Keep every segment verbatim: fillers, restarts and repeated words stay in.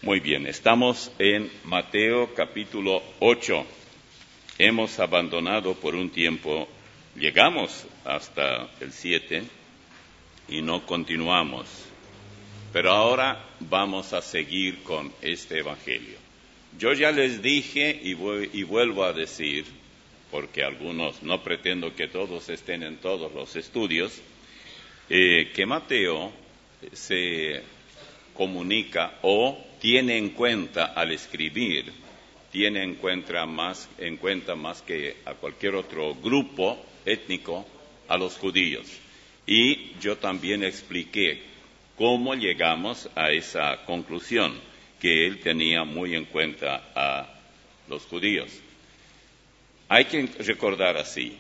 Muy bien, estamos en Mateo capítulo ocho. Hemos abandonado por un tiempo, llegamos hasta el siete y no continuamos. Pero ahora vamos a seguir con este evangelio. Yo ya les dije y, voy, y vuelvo a decir, porque algunos, no pretendo que todos estén en todos los estudios, eh, que Mateo se comunica o tiene en cuenta al escribir, tiene en cuenta más, en cuenta más que a cualquier otro grupo étnico, a los judíos. Y yo también expliqué cómo llegamos a esa conclusión, que él tenía muy en cuenta a los judíos. Hay que recordar así,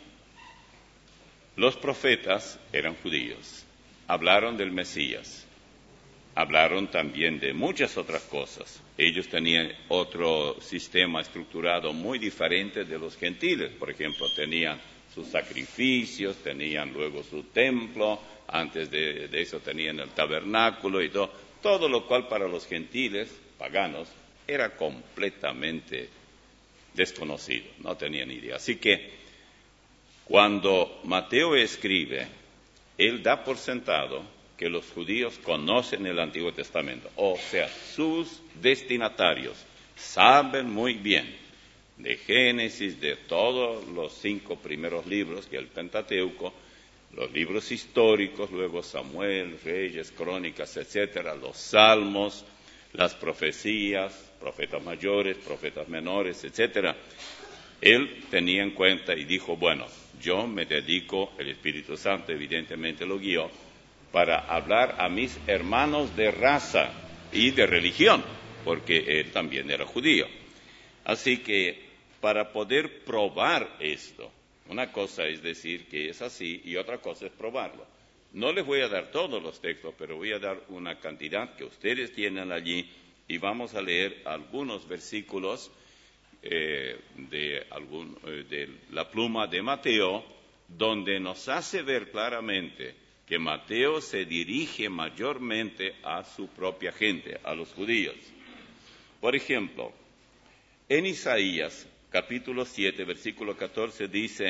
los profetas eran judíos, hablaron del Mesías, hablaron también de muchas otras cosas. Ellos tenían otro sistema estructurado muy diferente de los gentiles. Por ejemplo, tenían sus sacrificios, tenían luego su templo, antes de, de eso tenían el tabernáculo y todo, todo lo cual para los gentiles, paganos, era completamente desconocido, no tenían idea. Así que cuando Mateo escribe, él da por sentado que los judíos conocen el Antiguo Testamento, o sea, sus destinatarios saben muy bien de Génesis, de todos los cinco primeros libros, que es el Pentateuco, los libros históricos, luego Samuel, Reyes, Crónicas, etcétera, los Salmos, las profecías, profetas mayores, profetas menores, etcétera. Él tenía en cuenta y dijo, bueno, yo me dedico, el Espíritu Santo evidentemente lo guió, para hablar a mis hermanos de raza y de religión, porque él también era judío. Así que para poder probar esto, una cosa es decir que es así y otra cosa es probarlo. No les voy a dar todos los textos, pero voy a dar una cantidad que ustedes tienen allí y vamos a leer algunos versículos eh, de, algún, eh, de la pluma de Mateo, donde nos hace ver claramente que Mateo se dirige mayormente a su propia gente, a los judíos. Por ejemplo, en Isaías, capítulo siete, versículo catorce, dice,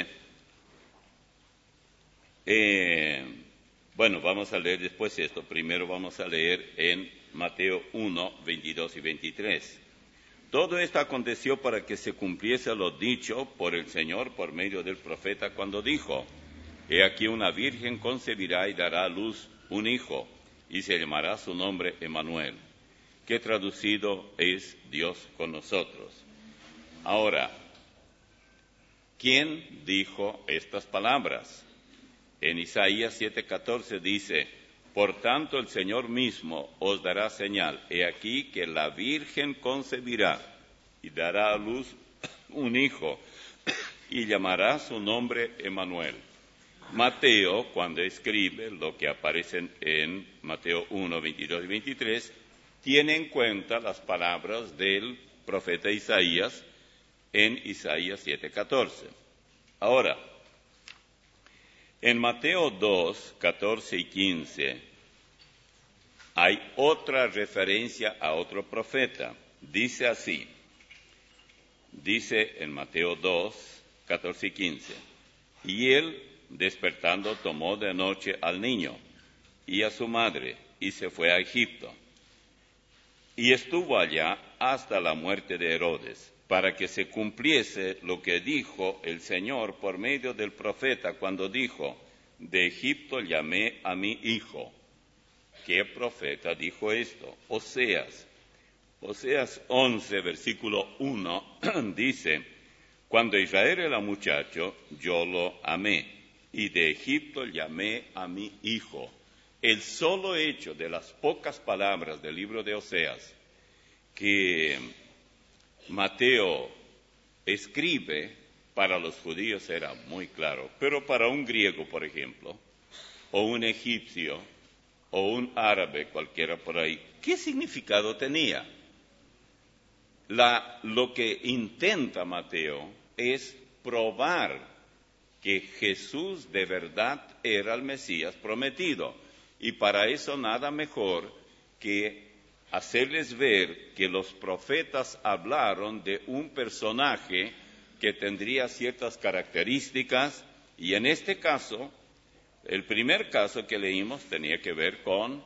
eh, bueno, vamos a leer después esto, primero vamos a leer en Mateo uno, veintidós y veintitrés. Todo esto aconteció para que se cumpliese lo dicho por el Señor por medio del profeta cuando dijo, he aquí una virgen concebirá y dará a luz un hijo, y se llamará su nombre Emmanuel, que traducido es Dios con nosotros. Ahora, ¿quién dijo estas palabras? En Isaías siete catorce dice, por tanto el Señor mismo os dará señal, he aquí que la virgen concebirá y dará a luz un hijo, y llamará su nombre Emmanuel. Mateo, cuando escribe lo que aparece en Mateo uno, veintidós y veintitrés, tiene en cuenta las palabras del profeta Isaías en Isaías siete catorce. Ahora, en Mateo dos, catorce y quince, hay otra referencia a otro profeta. Dice así, dice en Mateo dos, catorce y quince, y él, despertando, tomó de noche al niño y a su madre, y se fue a Egipto. Y estuvo allá hasta la muerte de Herodes, para que se cumpliese lo que dijo el Señor por medio del profeta, cuando dijo, de Egipto llamé a mi hijo. ¿Qué profeta dijo esto? Oseas. Oseas once, versículo uno, dice, cuando Israel era muchacho, yo lo amé, y de Egipto llamé a mi hijo. El solo hecho de las pocas palabras del libro de Oseas que Mateo escribe para los judíos era muy claro, pero para un griego, por ejemplo, o un egipcio, o un árabe, cualquiera por ahí, ¿qué significado tenía? La, lo que intenta Mateo es probar que Jesús de verdad era el Mesías prometido. Y para eso nada mejor que hacerles ver que los profetas hablaron de un personaje que tendría ciertas características, y en este caso, el primer caso que leímos tenía que ver con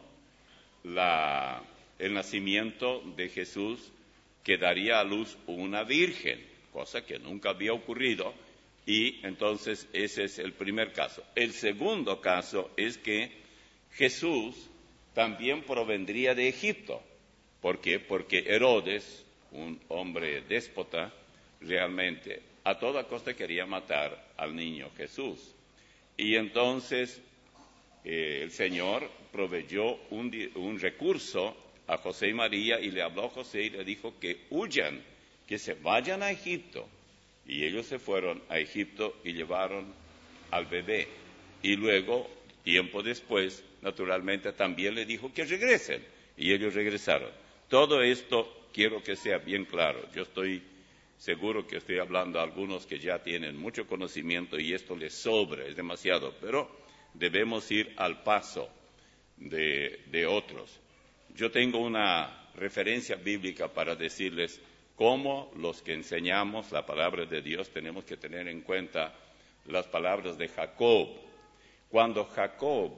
la, el nacimiento de Jesús, que daría a luz una virgen, cosa que nunca había ocurrido, y entonces ese es el primer caso. El segundo caso es que Jesús también provendría de Egipto. ¿Por qué? Porque Herodes, un hombre déspota, realmente a toda costa quería matar al niño Jesús. Y entonces eh, el Señor proveyó un, un recurso a José y María, y le habló a José y le dijo que huyan, que se vayan a Egipto. Y ellos se fueron a Egipto y llevaron al bebé. Y luego, tiempo después, naturalmente también le dijo que regresen. Y ellos regresaron. Todo esto quiero que sea bien claro. Yo estoy seguro que estoy hablando a algunos que ya tienen mucho conocimiento y esto les sobra, es demasiado. Pero debemos ir al paso de, de otros. Yo tengo una referencia bíblica para decirles cómo los que enseñamos la palabra de Dios tenemos que tener en cuenta las palabras de Jacob. Cuando Jacob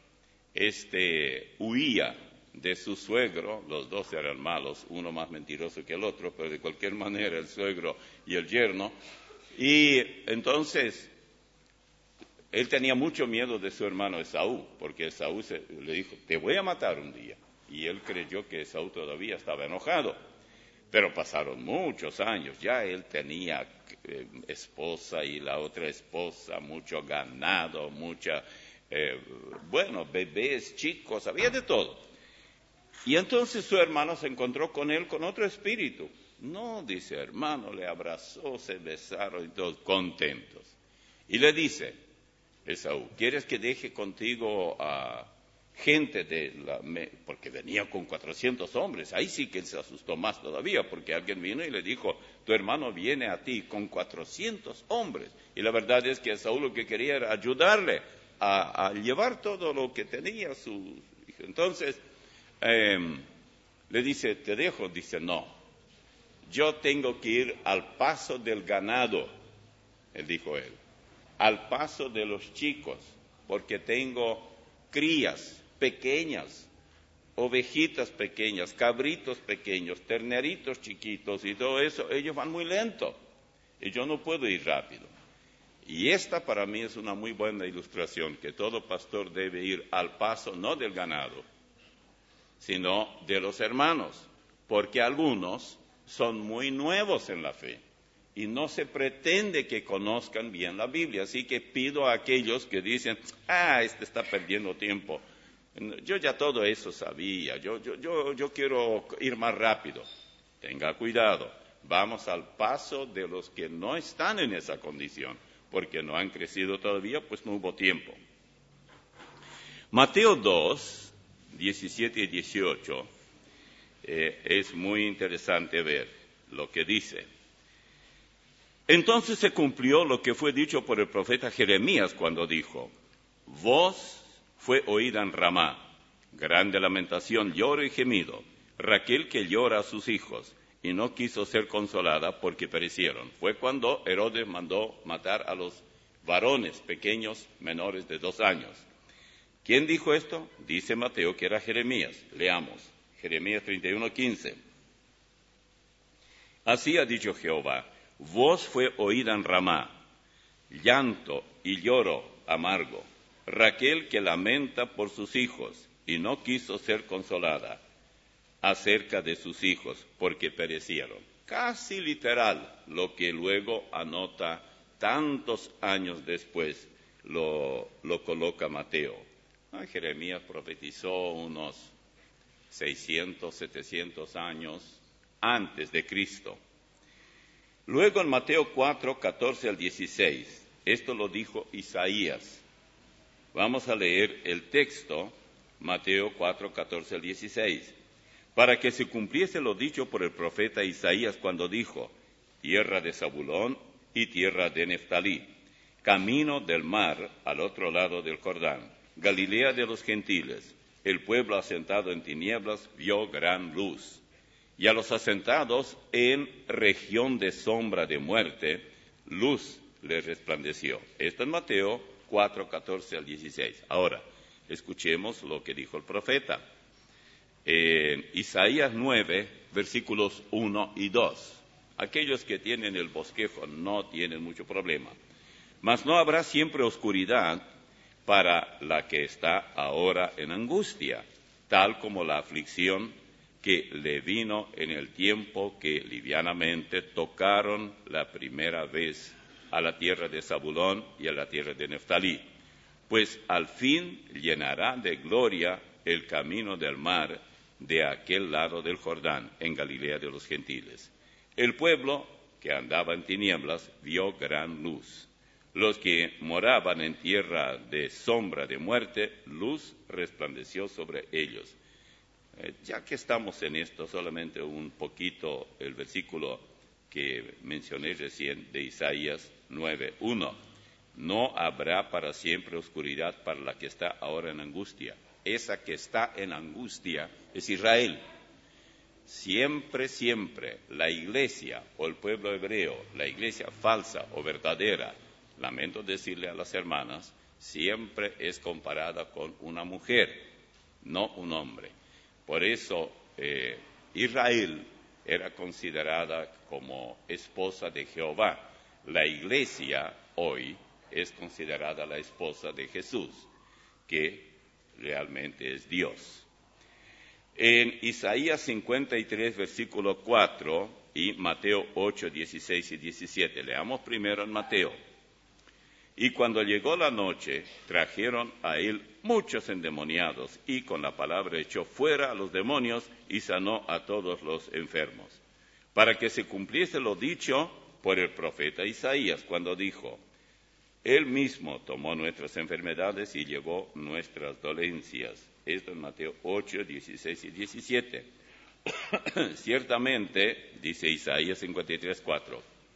este, huía de su suegro, los dos eran malos, uno más mentiroso que el otro, pero de cualquier manera el suegro y el yerno, y entonces él tenía mucho miedo de su hermano Esaú, porque Esaú se, le dijo, te voy a matar un día, y él creyó que Esaú todavía estaba enojado. Pero pasaron muchos años, ya él tenía eh, esposa y la otra esposa, mucho ganado, mucha, eh, bueno, bebés, chicos, había de todo. Y entonces su hermano se encontró con él con otro espíritu. No, dice hermano, le abrazó, se besaron y todos contentos. Y le dice, Esaú, ¿quieres que deje contigo a gente de la, me, porque venía con cuatrocientos hombres? Ahí sí que él se asustó más todavía, porque alguien vino y le dijo, tu hermano viene a ti con cuatrocientos hombres. Y la verdad es que Saúl lo que quería era ayudarle a, a llevar todo lo que tenía su hijo. Entonces, eh, le dice, te dejo. Dice, no, yo tengo que ir al paso del ganado, él dijo él, al paso de los chicos, porque tengo crías pequeñas, ovejitas pequeñas, cabritos pequeños, terneritos chiquitos y todo eso, ellos van muy lento y yo no puedo ir rápido. Y esta para mí es una muy buena ilustración, que todo pastor debe ir al paso no del ganado, sino de los hermanos, porque algunos son muy nuevos en la fe y no se pretende que conozcan bien la Biblia. Así que pido a aquellos que dicen, ah, este está perdiendo tiempo, yo ya todo eso sabía, yo, yo, yo, yo quiero ir más rápido. Tenga cuidado, vamos al paso de los que no están en esa condición, porque no han crecido todavía, pues no hubo tiempo. Mateo dos, diecisiete y dieciocho, eh, es muy interesante ver lo que dice. Entonces se cumplió lo que fue dicho por el profeta Jeremías cuando dijo, voz fue oída en Ramá, grande lamentación, lloro y gemido, Raquel que llora a sus hijos, y no quiso ser consolada porque perecieron. Fue cuando Herodes mandó matar a los varones pequeños menores de dos años. ¿Quién dijo esto? Dice Mateo que era Jeremías. Leamos, Jeremías treinta y uno, quince. Así ha dicho Jehová, voz fue oída en Ramá, llanto y lloro amargo, Raquel que lamenta por sus hijos y no quiso ser consolada acerca de sus hijos porque perecieron. Casi literal lo que luego anota tantos años después lo, lo coloca Mateo. Ah, Jeremías profetizó unos seiscientos, setecientos años antes de Cristo. Luego en Mateo cuatro, catorce al dieciséis, esto lo dijo Isaías. Vamos a leer el texto, Mateo cuatro, catorce al dieciséis, para que se cumpliese lo dicho por el profeta Isaías cuando dijo, tierra de Zabulón y tierra de Neftalí, camino del mar al otro lado del Jordán, Galilea de los gentiles, el pueblo asentado en tinieblas vio gran luz. Y a los asentados en región de sombra de muerte, luz les resplandeció. Esto en Mateo cuatro, catorce al dieciséis. Ahora, escuchemos lo que dijo el profeta. En Isaías nueve, versículos uno y dos. Aquellos que tienen el bosquejo no tienen mucho problema. Mas no habrá siempre oscuridad para la que está ahora en angustia, tal como la aflicción que le vino en el tiempo que livianamente tocaron la primera vez a la tierra de Zabulón y a la tierra de Neftalí, pues al fin llenará de gloria el camino del mar de aquel lado del Jordán, en Galilea de los gentiles. El pueblo que andaba en tinieblas vio gran luz. Los que moraban en tierra de sombra de muerte, luz resplandeció sobre ellos. Eh, ya que estamos en esto, solamente un poquito el versículo que mencioné recién de Isaías nueve, uno. No habrá para siempre oscuridad para la que está ahora en angustia. Esa que está en angustia es Israel. Siempre, siempre la iglesia o el pueblo hebreo, la iglesia falsa o verdadera, lamento decirle a las hermanas, siempre es comparada con una mujer, no un hombre. Por eso eh, Israel era considerada como esposa de Jehová. La iglesia hoy es considerada la esposa de Jesús, que realmente es Dios. En Isaías cincuenta y tres, versículo cuatro, y Mateo ocho, dieciséis y diecisiete. Leamos primero en Mateo. Y cuando llegó la noche, trajeron a él muchos endemoniados, y con la palabra echó fuera a los demonios y sanó a todos los enfermos, para que se cumpliese lo dicho por el profeta Isaías, cuando dijo: Él mismo tomó nuestras enfermedades y llevó nuestras dolencias. Esto en Mateo ocho, dieciséis y diecisiete. Ciertamente, dice Isaías cincuenta y tres, cuatro,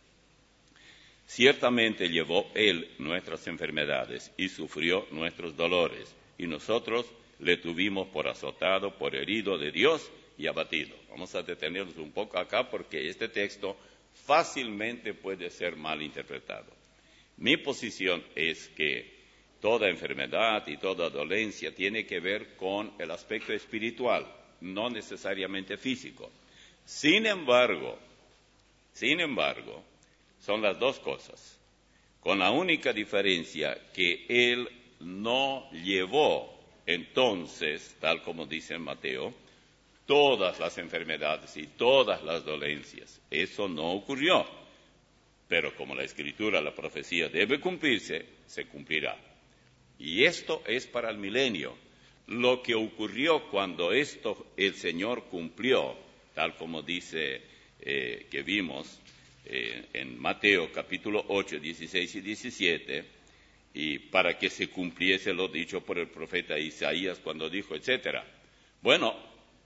ciertamente llevó Él nuestras enfermedades y sufrió nuestros dolores, y nosotros le tuvimos por azotado, por herido de Dios y abatido. Vamos a detenernos un poco acá porque este texto fácilmente puede ser mal interpretado. Mi posición es que toda enfermedad y toda dolencia tiene que ver con el aspecto espiritual, no necesariamente físico. Sin embargo, sin embargo, son las dos cosas, con la única diferencia que Él no llevó entonces, tal como dice en Mateo, todas las enfermedades y todas las dolencias. Eso no ocurrió, pero como la Escritura, la profecía debe cumplirse, se cumplirá. Y esto es para el milenio. Lo que ocurrió cuando esto el Señor cumplió, tal como dice eh, que vimos eh, en Mateo capítulo ocho, dieciséis y diecisiete, y para que se cumpliese lo dicho por el profeta Isaías cuando dijo, etcétera. Bueno,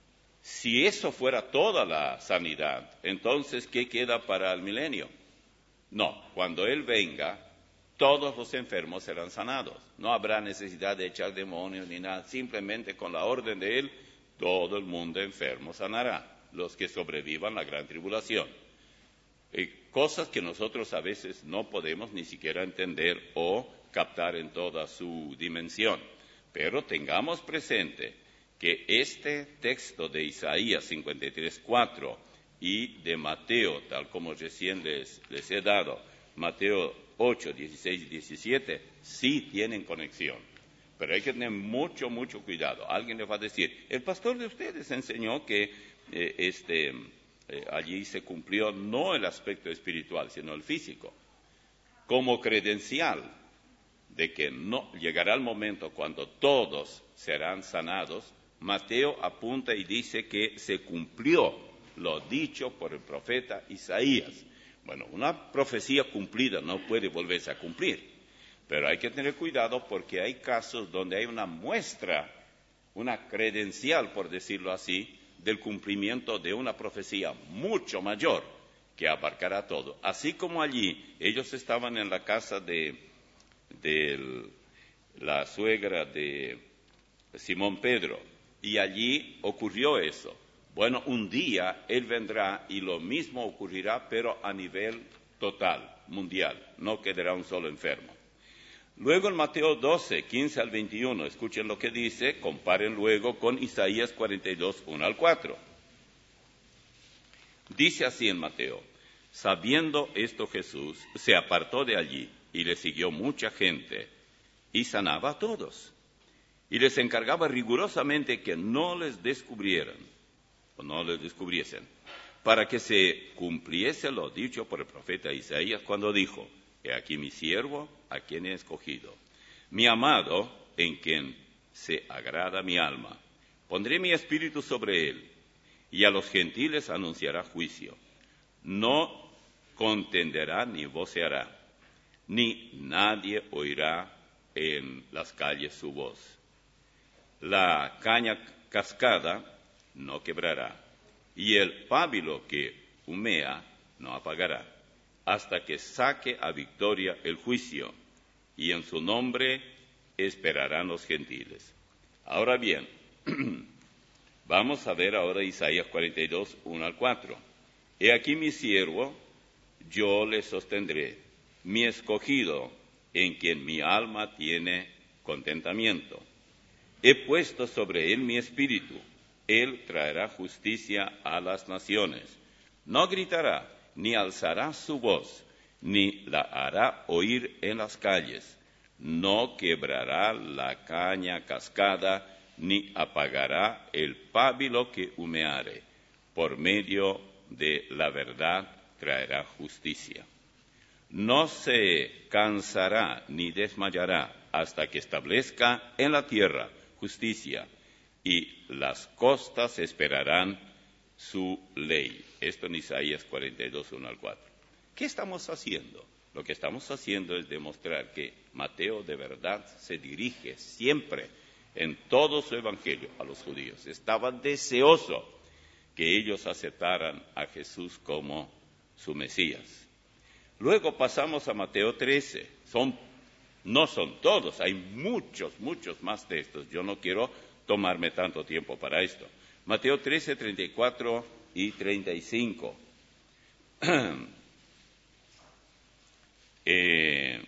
si eso fuera toda la sanidad, entonces, ¿qué queda para el milenio? No, cuando Él venga, todos los enfermos serán sanados. No habrá necesidad de echar demonios ni nada. Simplemente con la orden de Él, todo el mundo enfermo sanará. Los que sobrevivan la gran tribulación. Eh, cosas que nosotros a veces no podemos ni siquiera entender o captar en toda su dimensión. Pero tengamos presente que este texto de Isaías cincuenta y tres, cuatro y de Mateo, tal como recién les, les he dado, Mateo ocho, dieciséis y diecisiete, sí tienen conexión. Pero hay que tener mucho, mucho cuidado. Alguien le va a decir, el pastor de ustedes enseñó que eh, este, eh, allí se cumplió no el aspecto espiritual, sino el físico. Como credencial de que no llegará el momento cuando todos serán sanados, Mateo apunta y dice que se cumplió lo dicho por el profeta Isaías. Bueno, una profecía cumplida no puede volverse a cumplir, pero hay que tener cuidado porque hay casos donde hay una muestra, una credencial, por decirlo así, del cumplimiento de una profecía mucho mayor que abarcará todo. Así como allí ellos estaban en la casa de, de la suegra de Simón Pedro. Y allí ocurrió eso. Bueno, un día Él vendrá y lo mismo ocurrirá, pero a nivel total, mundial. No quedará un solo enfermo. Luego en Mateo doce, quince al veintiuno, escuchen lo que dice, comparen luego con Isaías cuarenta y dos, uno al cuatro. Dice así en Mateo: sabiendo esto Jesús se apartó de allí y le siguió mucha gente y sanaba a todos. Y les encargaba rigurosamente que no les descubrieran, o no les descubriesen, para que se cumpliese lo dicho por el profeta Isaías cuando dijo: he aquí mi siervo, a quien he escogido, mi amado, en quien se agrada mi alma. Pondré mi espíritu sobre él, y a los gentiles anunciará juicio. No contenderá ni voceará, ni nadie oirá en las calles su voz. La caña cascada no quebrará, y el pábilo que humea no apagará, hasta que saque a victoria el juicio, y en su nombre esperarán los gentiles. Ahora bien, vamos a ver ahora Isaías cuarenta y dos, uno al cuatro. He aquí mi siervo, yo le sostendré, mi escogido, en quien mi alma tiene contentamiento. He puesto sobre él mi espíritu, él traerá justicia a las naciones. No gritará, ni alzará su voz, ni la hará oír en las calles. No quebrará la caña cascada, ni apagará el pábilo que humeare. Por medio de la verdad traerá justicia. No se cansará ni desmayará hasta que establezca en la tierra justicia, y las costas esperarán su ley. Esto en Isaías cuarenta y dos, uno al cuatro. ¿Qué estamos haciendo? Lo que estamos haciendo es demostrar que Mateo de verdad se dirige siempre en todo su evangelio a los judíos. Estaba deseoso que ellos aceptaran a Jesús como su Mesías. Luego pasamos a Mateo trece. Son, no son todos, hay muchos, muchos más textos. Yo no quiero tomarme tanto tiempo para esto. Mateo trece, treinta y cuatro y treinta y cinco. eh,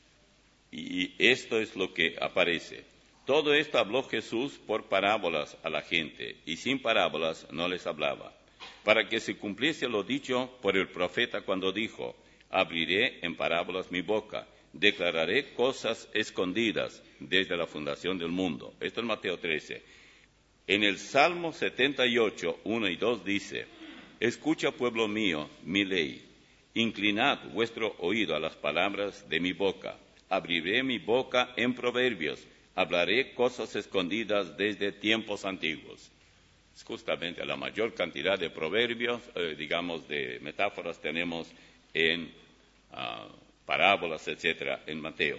y esto es lo que aparece. Todo esto habló Jesús por parábolas a la gente, y sin parábolas no les hablaba, para que se cumpliese lo dicho por el profeta cuando dijo: abriré en parábolas mi boca, declararé cosas escondidas desde la fundación del mundo. Esto es Mateo trece. En el Salmo setenta y ocho, uno y dos dice: escucha, pueblo mío, mi ley, inclinad vuestro oído a las palabras de mi boca. Abriré mi boca en proverbios, hablaré cosas escondidas desde tiempos antiguos. Es justamente la mayor cantidad de proverbios, eh, digamos, de metáforas tenemos en uh, parábolas, etcétera, en Mateo.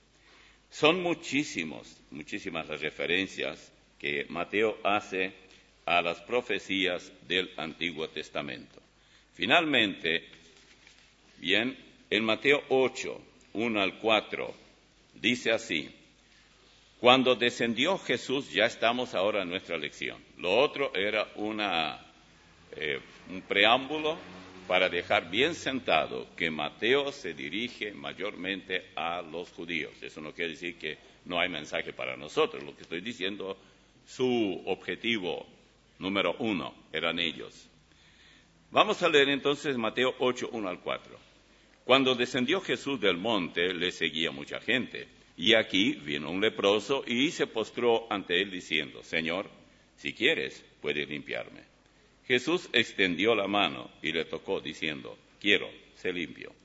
Son muchísimos, muchísimas las referencias que Mateo hace a las profecías del Antiguo Testamento. Finalmente, bien, en Mateo ocho, uno al cuatro, dice así: cuando descendió Jesús, ya estamos ahora en nuestra lección. Lo otro era una, eh, un preámbulo para dejar bien sentado que Mateo se dirige mayormente a los judíos. Eso no quiere decir que no hay mensaje para nosotros. Lo que estoy diciendo, su objetivo número uno eran ellos. Vamos a leer entonces Mateo ocho, uno al cuatro. Cuando descendió Jesús del monte, le seguía mucha gente. Y aquí vino un leproso y se postró ante él diciendo: Señor, si quieres, puedes limpiarme. Jesús extendió la mano y le tocó diciendo: quiero, sé limpio.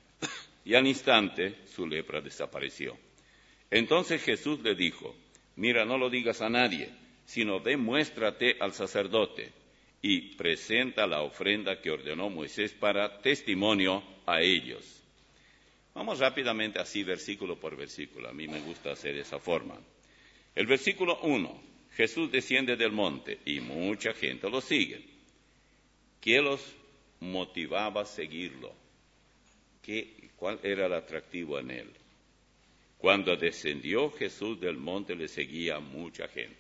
Y al instante su lepra desapareció. Entonces Jesús le dijo: mira, no lo digas a nadie, sino demuéstrate al sacerdote y presenta la ofrenda que ordenó Moisés para testimonio a ellos. Vamos rápidamente así, versículo por versículo. A mí me gusta hacer de esa forma. El versículo uno, Jesús desciende del monte y mucha gente lo sigue. ¿Qué los motivaba a seguirlo? ¿Qué, ¿Cuál era el atractivo en él? Cuando descendió Jesús del monte le seguía mucha gente.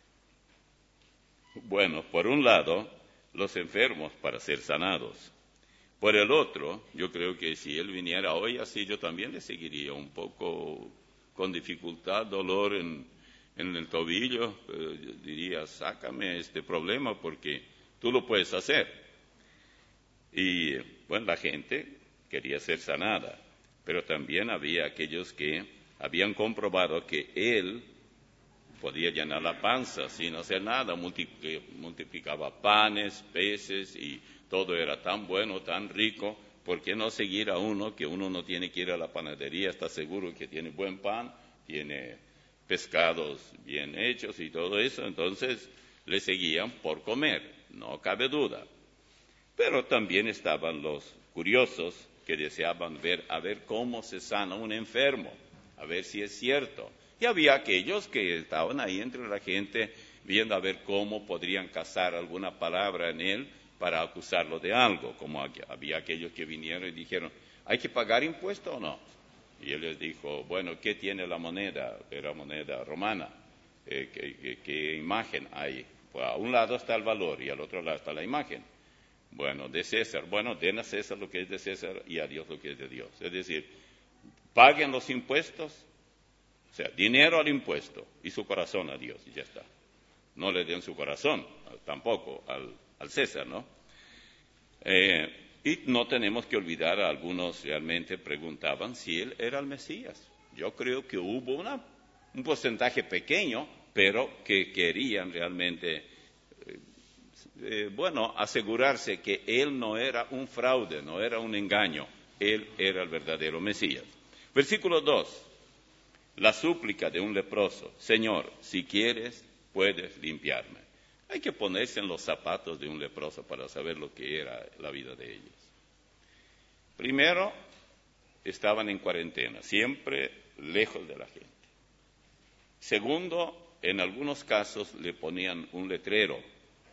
Bueno, por un lado, los enfermos para ser sanados. Por el otro, yo creo que si él viniera hoy así, yo también le seguiría un poco con dificultad, dolor en, en el tobillo. Eh, yo diría, sácame este problema porque tú lo puedes hacer. Y bueno, la gente quería ser sanada, pero también había aquellos que habían comprobado que él podía llenar la panza sin hacer nada, multiplicaba panes, peces y todo era tan bueno, tan rico. ¿Por qué no seguir a uno que uno no tiene que ir a la panadería, está seguro que tiene buen pan, tiene pescados bien hechos y todo eso? Entonces le seguían por comer, no cabe duda. Pero también estaban los curiosos que deseaban ver a ver cómo se sana un enfermo, a ver si es cierto. Y había aquellos que estaban ahí entre la gente viendo a ver cómo podrían cazar alguna palabra en él para acusarlo de algo, como había aquellos que vinieron y dijeron, ¿hay que pagar impuesto o no? Y él les dijo, bueno, ¿qué tiene la moneda? Era moneda romana. Eh, ¿qué, qué, qué imagen hay? Pues a un lado está el valor y al otro lado está la imagen. Bueno, de César. Bueno, den a César lo que es de César y a Dios lo que es de Dios. Es decir, paguen los impuestos. O sea, dinero al impuesto y su corazón a Dios, y ya está. No le den su corazón tampoco al, al César, ¿no? Eh, y no tenemos que olvidar, a algunos realmente preguntaban si él era el Mesías. Yo creo que hubo una, un porcentaje pequeño, pero que querían realmente, eh, eh, bueno, asegurarse que él no era un fraude, no era un engaño, él era el verdadero Mesías. Versículo dos. La súplica de un leproso, Señor, si quieres, puedes limpiarme. Hay que ponerse en los zapatos de un leproso para saber lo que era la vida de ellos. Primero, estaban en cuarentena, siempre lejos de la gente. Segundo, en algunos casos le ponían un letrero,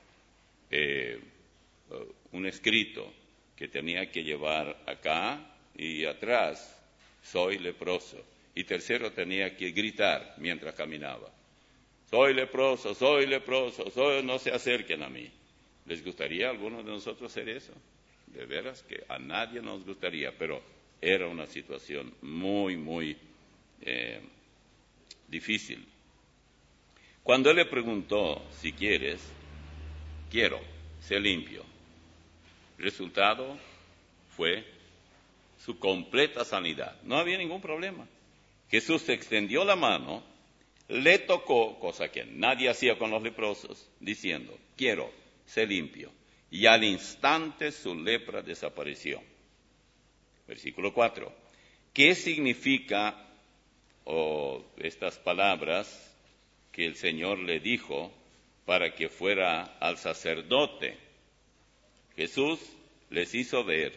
eh, un escrito que tenía que llevar acá y atrás, soy leproso. Y tercero, tenía que gritar mientras caminaba. Soy leproso, soy leproso, soy, no se acerquen a mí. ¿Les gustaría a algunos de nosotros hacer eso? De veras que a nadie nos gustaría, pero era una situación muy, muy eh, difícil. Cuando él le preguntó, si quieres, quiero, sé limpio. El resultado fue su completa sanidad. No había ningún problema. Jesús extendió la mano, le tocó, cosa que nadie hacía con los leprosos, diciendo, quiero, sé limpio. Y al instante su lepra desapareció. Versículo cuatro. ¿Qué significa oh, estas palabras que el Señor le dijo para que fuera al sacerdote? Jesús les hizo ver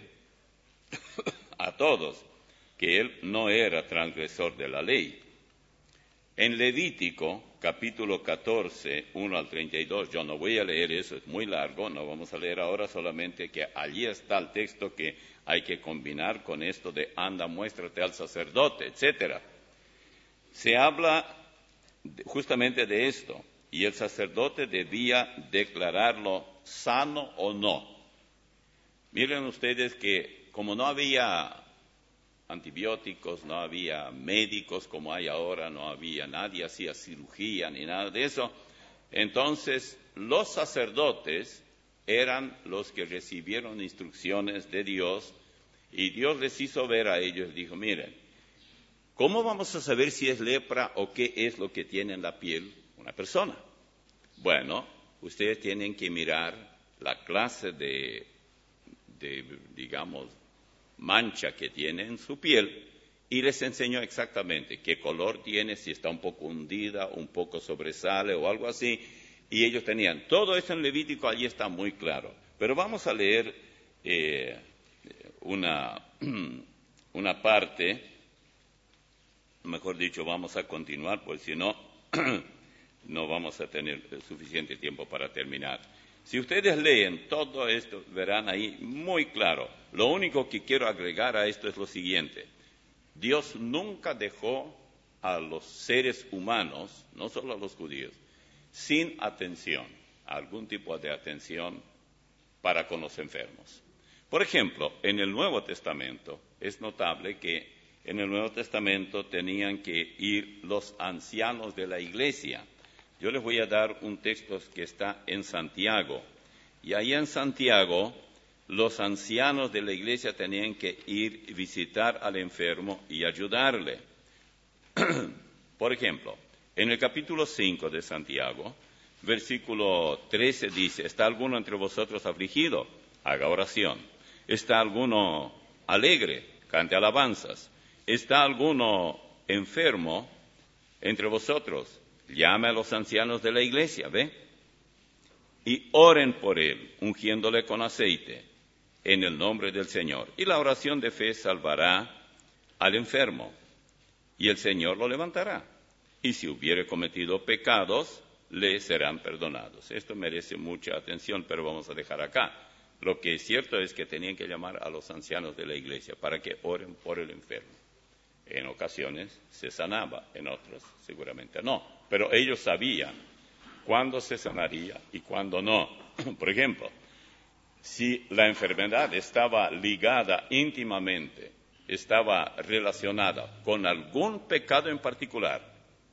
a todos que él no era transgresor de la ley. En Levítico, capítulo catorce, uno al treinta y dos, yo no voy a leer eso, es muy largo, no vamos a leer ahora, solamente que allí está el texto que hay que combinar con esto de anda, muéstrate al sacerdote, etcétera. Se habla justamente de esto, y el sacerdote debía declararlo sano o no. Miren ustedes que como no había antibióticos, no había médicos como hay ahora, no había, nadie hacía cirugía ni nada de eso. Entonces, los sacerdotes eran los que recibieron instrucciones de Dios y Dios les hizo ver a ellos, dijo, miren, ¿cómo vamos a saber si es lepra o qué es lo que tiene en la piel una persona? Bueno, ustedes tienen que mirar la clase de, de digamos, mancha que tiene en su piel y les enseñó exactamente qué color tiene, si está un poco hundida, un poco sobresale o algo así, y ellos tenían todo eso en Levítico, allí está muy claro. Pero vamos a leer eh, una, una parte, mejor dicho, vamos a continuar, pues si no, no vamos a tener suficiente tiempo para terminar. Si ustedes leen todo esto, verán ahí muy claro. Lo único que quiero agregar a esto es lo siguiente. Dios nunca dejó a los seres humanos, no solo a los judíos, sin atención, algún tipo de atención para con los enfermos. Por ejemplo, en el Nuevo Testamento es notable que en el Nuevo Testamento tenían que ir los ancianos de la iglesia. Yo les voy a dar un texto que está en Santiago. Y ahí en Santiago, los ancianos de la iglesia tenían que ir y visitar al enfermo y ayudarle. Por ejemplo, en el capítulo cinco de Santiago, versículo trece dice, ¿está alguno entre vosotros afligido? Haga oración. ¿Está alguno alegre? Cante alabanzas. ¿Está alguno enfermo entre vosotros? Llame a los ancianos de la iglesia, ¿ve? Y oren por él, ungiéndole con aceite, en el nombre del Señor. Y la oración de fe salvará al enfermo, y el Señor lo levantará. Y si hubiere cometido pecados, le serán perdonados. Esto merece mucha atención, pero vamos a dejar acá. Lo que es cierto es que tenían que llamar a los ancianos de la iglesia para que oren por el enfermo. En ocasiones se sanaba, en otras seguramente no. Pero ellos sabían cuándo se sanaría y cuándo no. Por ejemplo, si la enfermedad estaba ligada íntimamente, estaba relacionada con algún pecado en particular,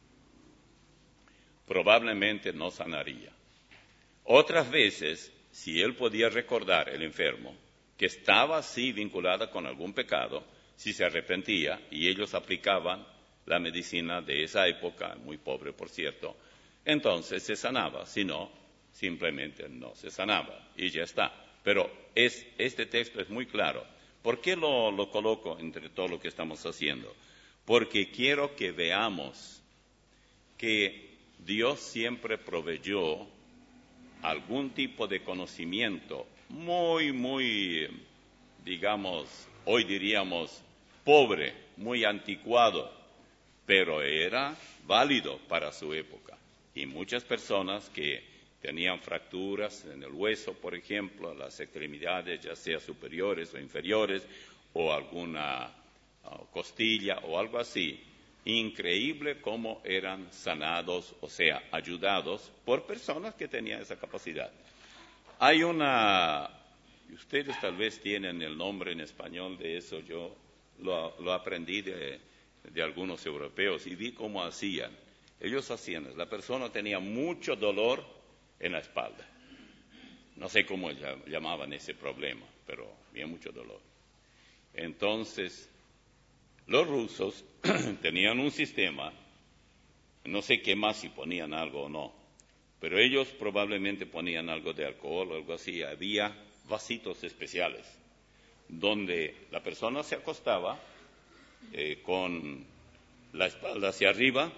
probablemente no sanaría. Otras veces, si él podía recordar, el enfermo, que estaba así vinculada con algún pecado, si se arrepentía y ellos aplicaban la medicina de esa época, muy pobre por cierto, entonces se sanaba, si no, simplemente no se sanaba y ya está. Pero es, este texto es muy claro. ¿Por qué lo, lo coloco entre todo lo que estamos haciendo? Porque quiero que veamos que Dios siempre proveyó algún tipo de conocimiento muy, muy, digamos, hoy diríamos, pobre, muy anticuado, pero era válido para su época. Y muchas personas que tenían fracturas en el hueso, por ejemplo, las extremidades, ya sea superiores o inferiores, o alguna uh, costilla o algo así, increíble cómo eran sanados, o sea, ayudados por personas que tenían esa capacidad. Hay una, ustedes tal vez tienen el nombre en español de eso, yo lo, lo aprendí de, de algunos europeos y vi cómo hacían. Ellos hacían, la persona tenía mucho dolor en la espalda. No sé cómo llamaban ese problema, pero había mucho dolor. Entonces, los rusos tenían un sistema, no sé qué más, si ponían algo o no, pero ellos probablemente ponían algo de alcohol o algo así. Había vasitos especiales donde la persona se acostaba eh, con la espalda hacia arriba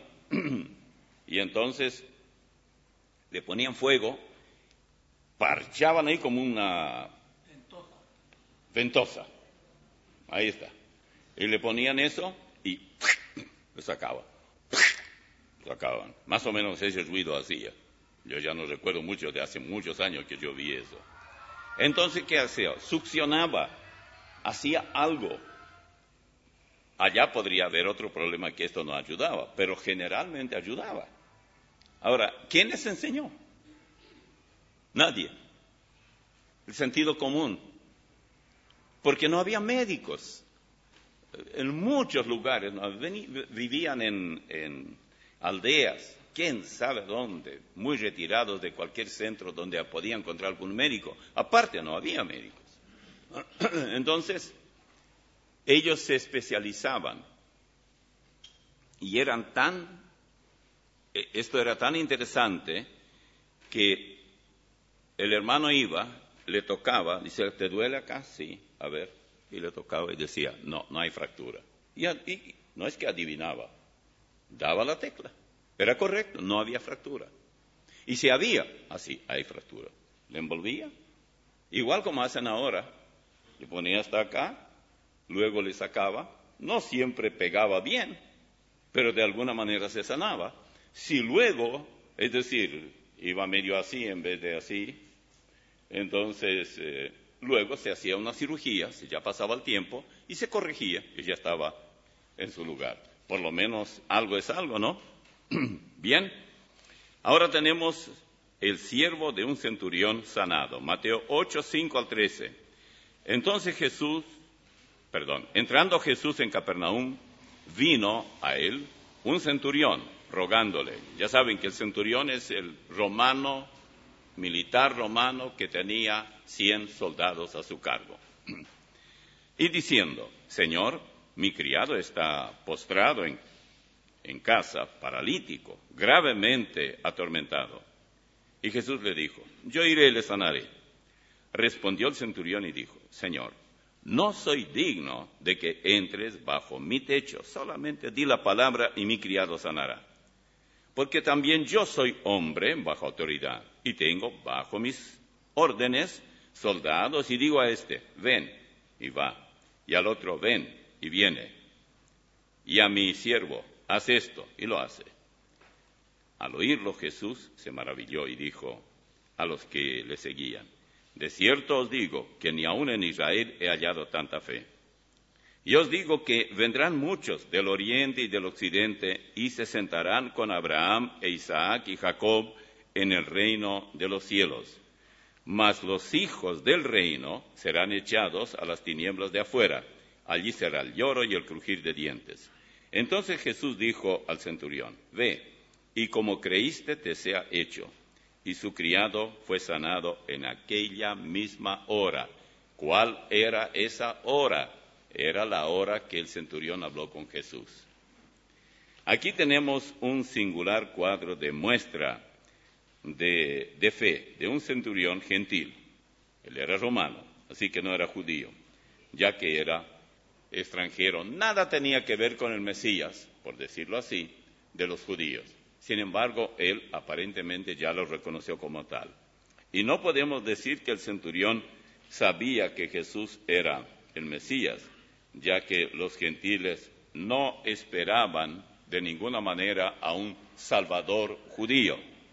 y entonces le ponían fuego, parchaban ahí como una ventosa. ventosa. Ahí está. Y le ponían eso y lo sacaban. Lo sacaban. Más o menos ese ruido hacía. Yo ya no recuerdo mucho, de hace muchos años que yo vi eso. Entonces, ¿qué hacía? Succionaba. Hacía algo. Allá podría haber otro problema que esto no ayudaba, pero generalmente ayudaba. Ahora, ¿quién les enseñó? Nadie. El sentido común. Porque no había médicos. En muchos lugares, ¿no? Vivían en, en aldeas, quién sabe dónde, muy retirados de cualquier centro donde podía encontrar algún médico. Aparte, no había médicos. Entonces, ellos se especializaban y eran tan, esto era tan interesante que el hermano iba, le tocaba, dice, ¿te duele acá? Sí, a ver, y le tocaba y decía, no, no hay fractura. Y, y no es que adivinaba, daba la tecla, era correcto, no había fractura. Y si había, así, hay fractura. Le envolvía, igual como hacen ahora, le ponía hasta acá, luego le sacaba, no siempre pegaba bien, pero de alguna manera se sanaba. Si luego, es decir, iba medio así en vez de así, entonces eh, luego se hacía una cirugía, si ya pasaba el tiempo, y se corregía, y ya estaba en su lugar. por lo menos algo es algo, ¿no? Bien, ahora tenemos el siervo de un centurión sanado. Mateo ocho, cinco al trece. Entonces Jesús, perdón, entrando Jesús en Capernaum, vino a él un centurión rogándole. Ya saben que el centurión es el romano, militar romano que tenía cien soldados a su cargo. Y diciendo, Señor, mi criado está postrado en, en casa, paralítico, gravemente atormentado. Y Jesús le dijo, yo iré y le sanaré. Respondió el centurión y dijo, Señor, no soy digno de que entres bajo mi techo, solamente di la palabra y mi criado sanará. Porque también yo soy hombre bajo autoridad y tengo bajo mis órdenes soldados y digo a este, ven y va, y al otro, ven y viene, y a mi siervo, haz esto y lo hace. Al oírlo Jesús se maravilló y dijo a los que le seguían, de cierto os digo que ni aun en Israel he hallado tanta fe. Y os digo que vendrán muchos del oriente y del occidente y se sentarán con Abraham e Isaac y Jacob en el reino de los cielos. Mas los hijos del reino serán echados a las tinieblas de afuera. Allí será el lloro y el crujir de dientes. Entonces Jesús dijo al centurión, ve, y como creíste te sea hecho. Y su criado fue sanado en aquella misma hora. ¿Cuál era esa hora? Era la hora que el centurión habló con Jesús. Aquí tenemos un singular cuadro de muestra de, de fe de un centurión gentil. Él era romano, así que no era judío, ya que era extranjero. Nada tenía que ver con el Mesías, por decirlo así, de los judíos. Sin embargo, él aparentemente ya lo reconoció como tal. Y no podemos decir que el centurión sabía que Jesús era el Mesías, ya que los gentiles no esperaban de ninguna manera a un Salvador judío.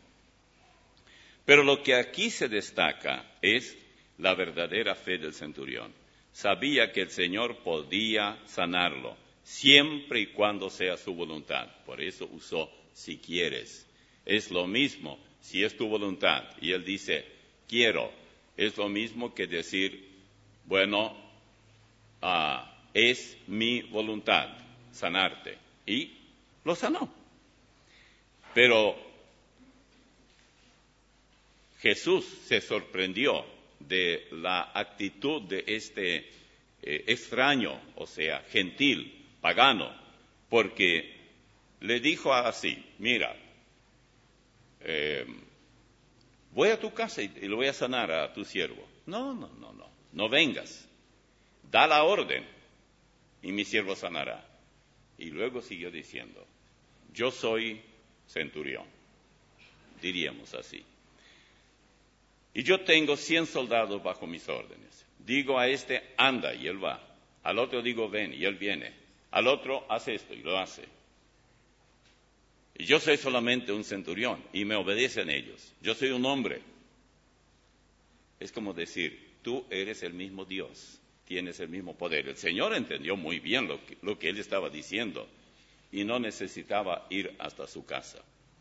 Pero lo que aquí se destaca es la verdadera fe del centurión. Sabía que el Señor podía sanarlo, siempre y cuando sea su voluntad. Por eso usó si quieres. Es lo mismo si es tu voluntad. Y él dice, quiero. Es lo mismo que decir, bueno, uh, es mi voluntad sanarte. Y lo sanó. Pero Jesús se sorprendió de la actitud de este eh, extraño, o sea, gentil, pagano, porque le dijo así, mira, eh, voy a tu casa y, y le voy a sanar a tu siervo. No, no, no, no, no vengas. Da la orden y mi siervo sanará. Y luego siguió diciendo, yo soy centurión, diríamos así. Y yo tengo cien soldados bajo mis órdenes. Digo a este, anda, y él va. Al otro digo, ven, y él viene. Al otro, haz esto, y lo hace. Y yo soy solamente un centurión, y me obedecen ellos. Yo soy un hombre. Es como decir, tú eres el mismo Dios, tienes el mismo poder. El Señor entendió muy bien lo que, lo que él estaba diciendo, y no necesitaba ir hasta su casa.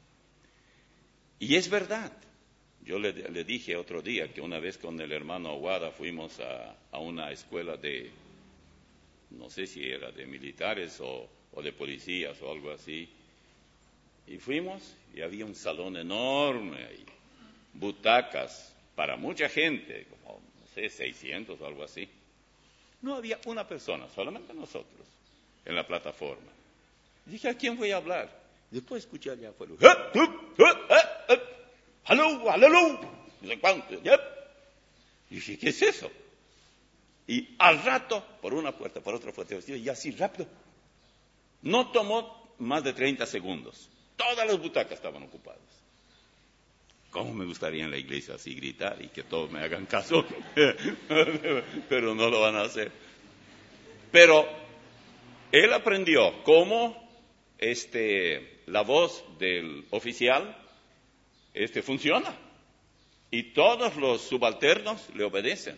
Y es verdad. Yo le, le dije otro día que una vez con el hermano Aguada fuimos a, a una escuela de, no sé si era de militares o, o de policías o algo así, y fuimos y había un salón enorme ahí, butacas para mucha gente, como, no sé, seiscientos o algo así. No había una persona, solamente nosotros, en la plataforma. Y dije, ¿a quién voy a hablar? Después escuché allá afuera, ¡aló, aló! No sé cuánto. ¿Ya? Y dije, ¿qué es eso? Y al rato, por una puerta, por otra puerta, y así rápido. No tomó más de treinta segundos. Todas las butacas estaban ocupadas. ¿Cómo me gustaría en la iglesia así gritar y que todos me hagan caso? Pero no lo van a hacer. Pero él aprendió cómo este, la voz del oficial Este funciona. Y todos los subalternos le obedecen.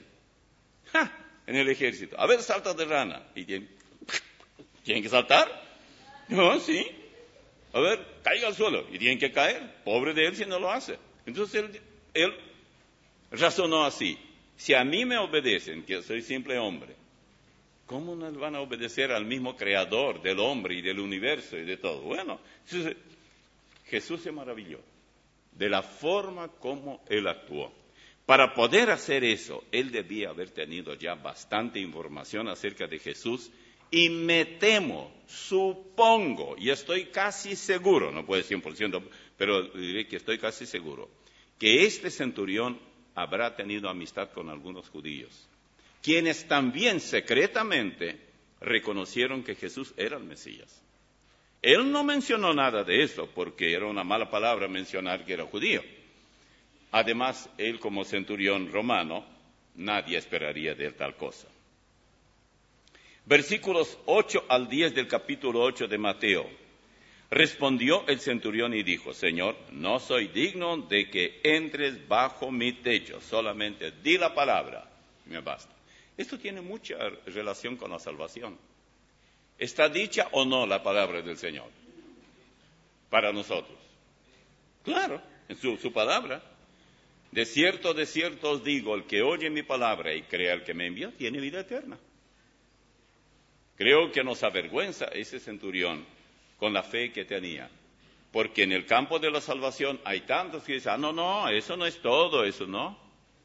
¡Ja! En el ejército. A ver, salta de rana. Y tienen, tienen que saltar. No, sí. A ver, caiga al suelo. Y tienen que caer. Pobre de él si no lo hace. Entonces él, él razonó así. Si a mí me obedecen, que soy simple hombre, ¿cómo no van a obedecer al mismo creador del hombre y del universo y de todo? Bueno, entonces, Jesús se maravilló de la forma como él actuó. Para poder hacer eso, él debía haber tenido ya bastante información acerca de Jesús, y me temo, supongo, y estoy casi seguro, no puedo cien por ciento, pero diré que estoy casi seguro, que este centurión habrá tenido amistad con algunos judíos, quienes también secretamente reconocieron que Jesús era el Mesías. Él no mencionó nada de eso, porque era una mala palabra mencionar que era judío. Además, él como centurión romano, nadie esperaría de él tal cosa. Versículos ocho al diez del capítulo ocho de Mateo. Respondió el centurión y dijo: Señor, no soy digno de que entres bajo mi techo, solamente di la palabra, me basta. Esto tiene mucha relación con la salvación. ¿Está dicha o no la palabra del Señor para nosotros? Claro, en su, su palabra. De cierto, de cierto os digo, el que oye mi palabra y crea al que me envió, tiene vida eterna. Creo que nos avergüenza ese centurión con la fe que tenía, porque en el campo de la salvación hay tantos que dicen: ah, no, no, eso no es todo, eso no.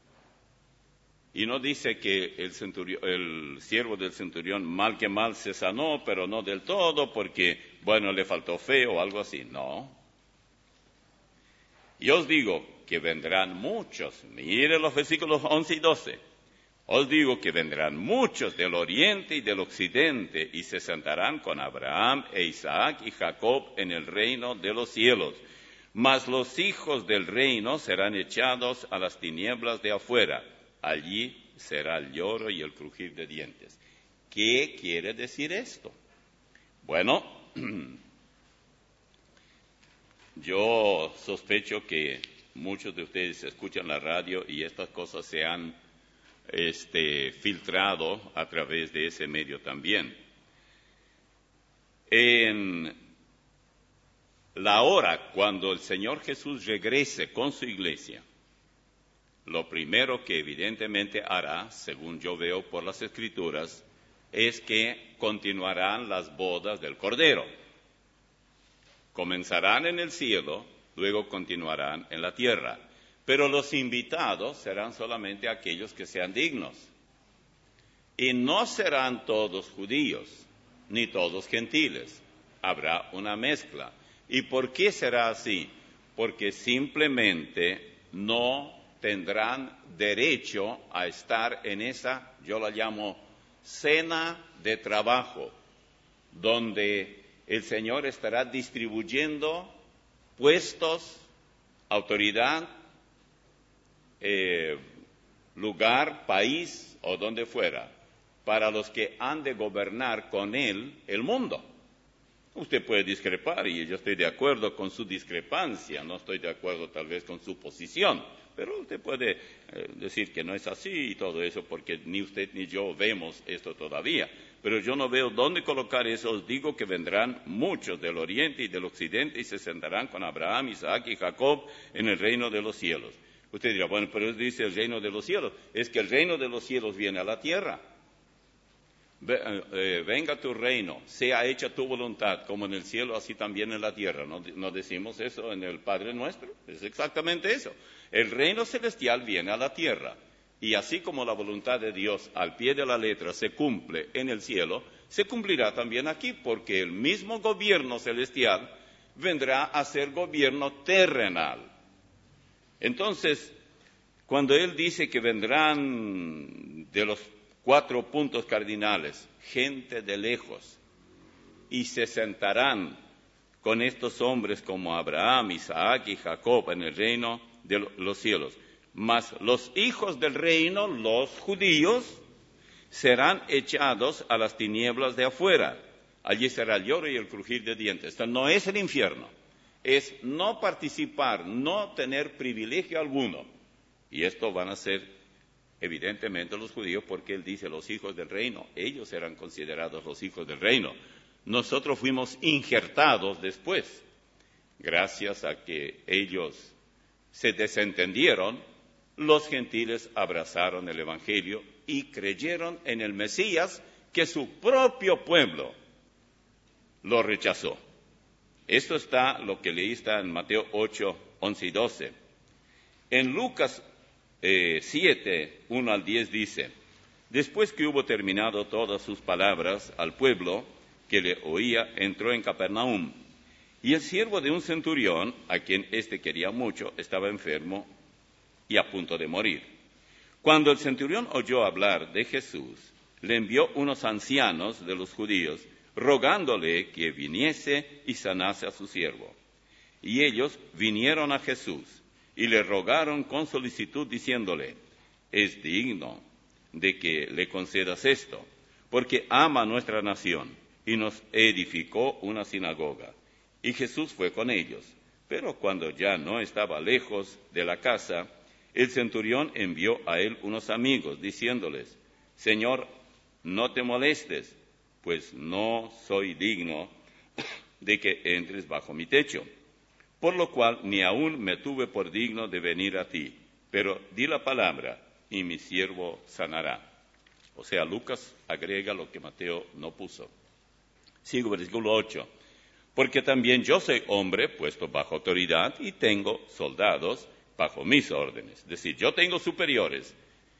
Y no dice que el, centurión, el siervo del centurión mal que mal se sanó, pero no del todo, porque, bueno, le faltó fe o algo así. No. Y os digo que vendrán muchos, mire los versículos once y doce, os digo que vendrán muchos del oriente y del occidente y se sentarán con Abraham e Isaac y Jacob en el reino de los cielos. Mas los hijos del reino serán echados a las tinieblas de afuera. Allí será el lloro y el crujir de dientes. ¿Qué quiere decir esto? Bueno, yo sospecho que muchos de ustedes escuchan la radio y estas cosas se han este, filtrado a través de ese medio también. En la hora cuando el Señor Jesús regrese con su iglesia, lo primero que evidentemente hará, según yo veo por las Escrituras, es que continuarán las bodas del Cordero. Comenzarán en el cielo, luego continuarán en la tierra. Pero los invitados serán solamente aquellos que sean dignos. Y no serán todos judíos, ni todos gentiles. Habrá una mezcla. ¿Y por qué será así? Porque simplemente no tendrán derecho a estar en esa, yo la llamo, cena de trabajo, donde el Señor estará distribuyendo puestos, autoridad, eh, lugar, país o donde fuera, para los que han de gobernar con Él el mundo. Usted puede discrepar y yo estoy de acuerdo con su discrepancia, no estoy de acuerdo tal vez con su posición, pero usted puede eh, decir que no es así y todo eso, porque ni usted ni yo vemos esto todavía. Pero yo no veo dónde colocar eso. Os digo que vendrán muchos del oriente y del occidente y se sentarán con Abraham, Isaac y Jacob en el reino de los cielos. Usted dirá: bueno, pero él dice el reino de los cielos. Es que el reino de los cielos viene a la tierra. Venga tu reino, sea hecha tu voluntad, como en el cielo, así también en la tierra. ¿No, no decimos eso en el Padre Nuestro? Es exactamente eso. El reino celestial viene a la tierra. Y así como la voluntad de Dios al pie de la letra se cumple en el cielo, se cumplirá también aquí, porque el mismo gobierno celestial vendrá a ser gobierno terrenal. Entonces, cuando Él dice que vendrán de los cuatro puntos cardinales, gente de lejos, y se sentarán con estos hombres como Abraham, Isaac y Jacob en el reino de los cielos. Mas los hijos del reino, los judíos, serán echados a las tinieblas de afuera. Allí será el lloro y el crujir de dientes. Esto no es el infierno, es no participar, no tener privilegio alguno. Y esto van a ser evidentemente los judíos, porque él dice los hijos del reino, ellos serán considerados los hijos del reino. nosotros fuimos injertados después. Gracias a que ellos se desentendieron, los gentiles abrazaron el Evangelio y creyeron en el Mesías que su propio pueblo lo rechazó. Esto está, lo que leí está en Mateo ocho, once y doce. En Lucas eh, siete, uno al diez dice: después que hubo terminado todas sus palabras al pueblo que le oía, entró en Capernaum. Y el siervo de un centurión, a quien éste quería mucho, estaba enfermo y a punto de morir. Cuando el centurión oyó hablar de Jesús, le envió unos ancianos de los judíos, rogándole que viniese y sanase a su siervo. Y ellos vinieron a Jesús y le rogaron con solicitud, diciéndole: es digno de que le concedas esto, porque ama nuestra nación y nos edificó una sinagoga. Y Jesús fue con ellos. Pero cuando ya no estaba lejos de la casa, el centurión envió a él unos amigos, diciéndoles: Señor, no te molestes, pues no soy digno de que entres bajo mi techo. Por lo cual ni aún me tuve por digno de venir a ti, pero di la palabra, y mi siervo sanará. O sea, Lucas agrega lo que Mateo no puso. Sigo, versículo ocho. Porque también yo soy hombre puesto bajo autoridad y tengo soldados bajo mis órdenes. Es decir, yo tengo superiores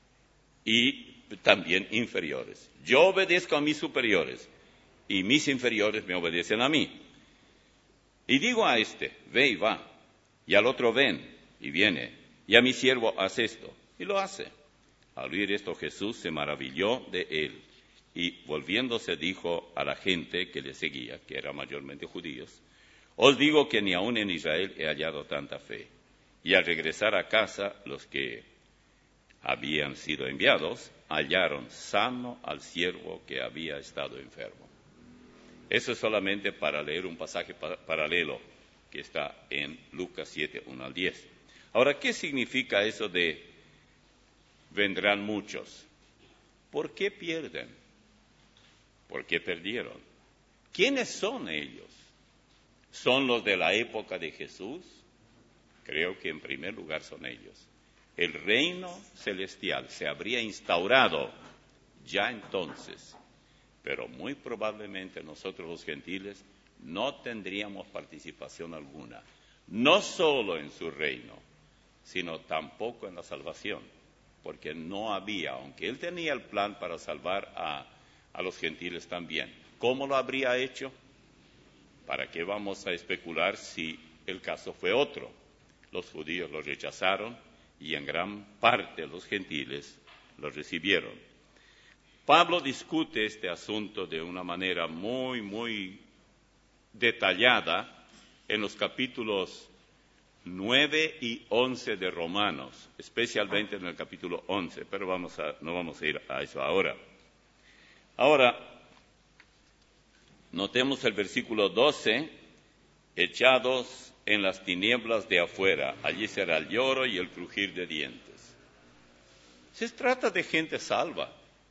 y también inferiores. Yo obedezco a mis superiores y mis inferiores me obedecen a mí. Y digo a este: ve y va, y al otro: ven, y viene, y a mi siervo: haz esto, y lo hace. Al oír esto, Jesús se maravilló de él, y volviéndose dijo a la gente que le seguía, que eran mayormente judíos: os digo que ni aun en Israel he hallado tanta fe. Y al regresar a casa, los que habían sido enviados hallaron sano al siervo que había estado enfermo. Eso es solamente para leer un pasaje pa- paralelo que está en Lucas siete, uno al diez. Ahora, ¿qué significa eso de vendrán muchos? ¿Por qué pierden? ¿Por qué perdieron? ¿Quiénes son ellos? ¿Son los de la época de Jesús? Creo que en primer lugar son ellos. El reino celestial se habría instaurado ya entonces, pero muy probablemente nosotros los gentiles no tendríamos participación alguna, no solo en su reino, sino tampoco en la salvación, porque no había, aunque él tenía el plan para salvar a, a los gentiles también. ¿Cómo lo habría hecho? ¿Para qué vamos a especular si el caso fue otro? Los judíos lo rechazaron y en gran parte los gentiles lo recibieron. Pablo discute este asunto de una manera muy, muy detallada en los capítulos nueve y once de Romanos, especialmente en el capítulo once, pero vamos a, no vamos a ir a eso ahora. Ahora, notemos el versículo doce: echados en las tinieblas de afuera, allí será el lloro y el crujir de dientes. Se trata de gente salva,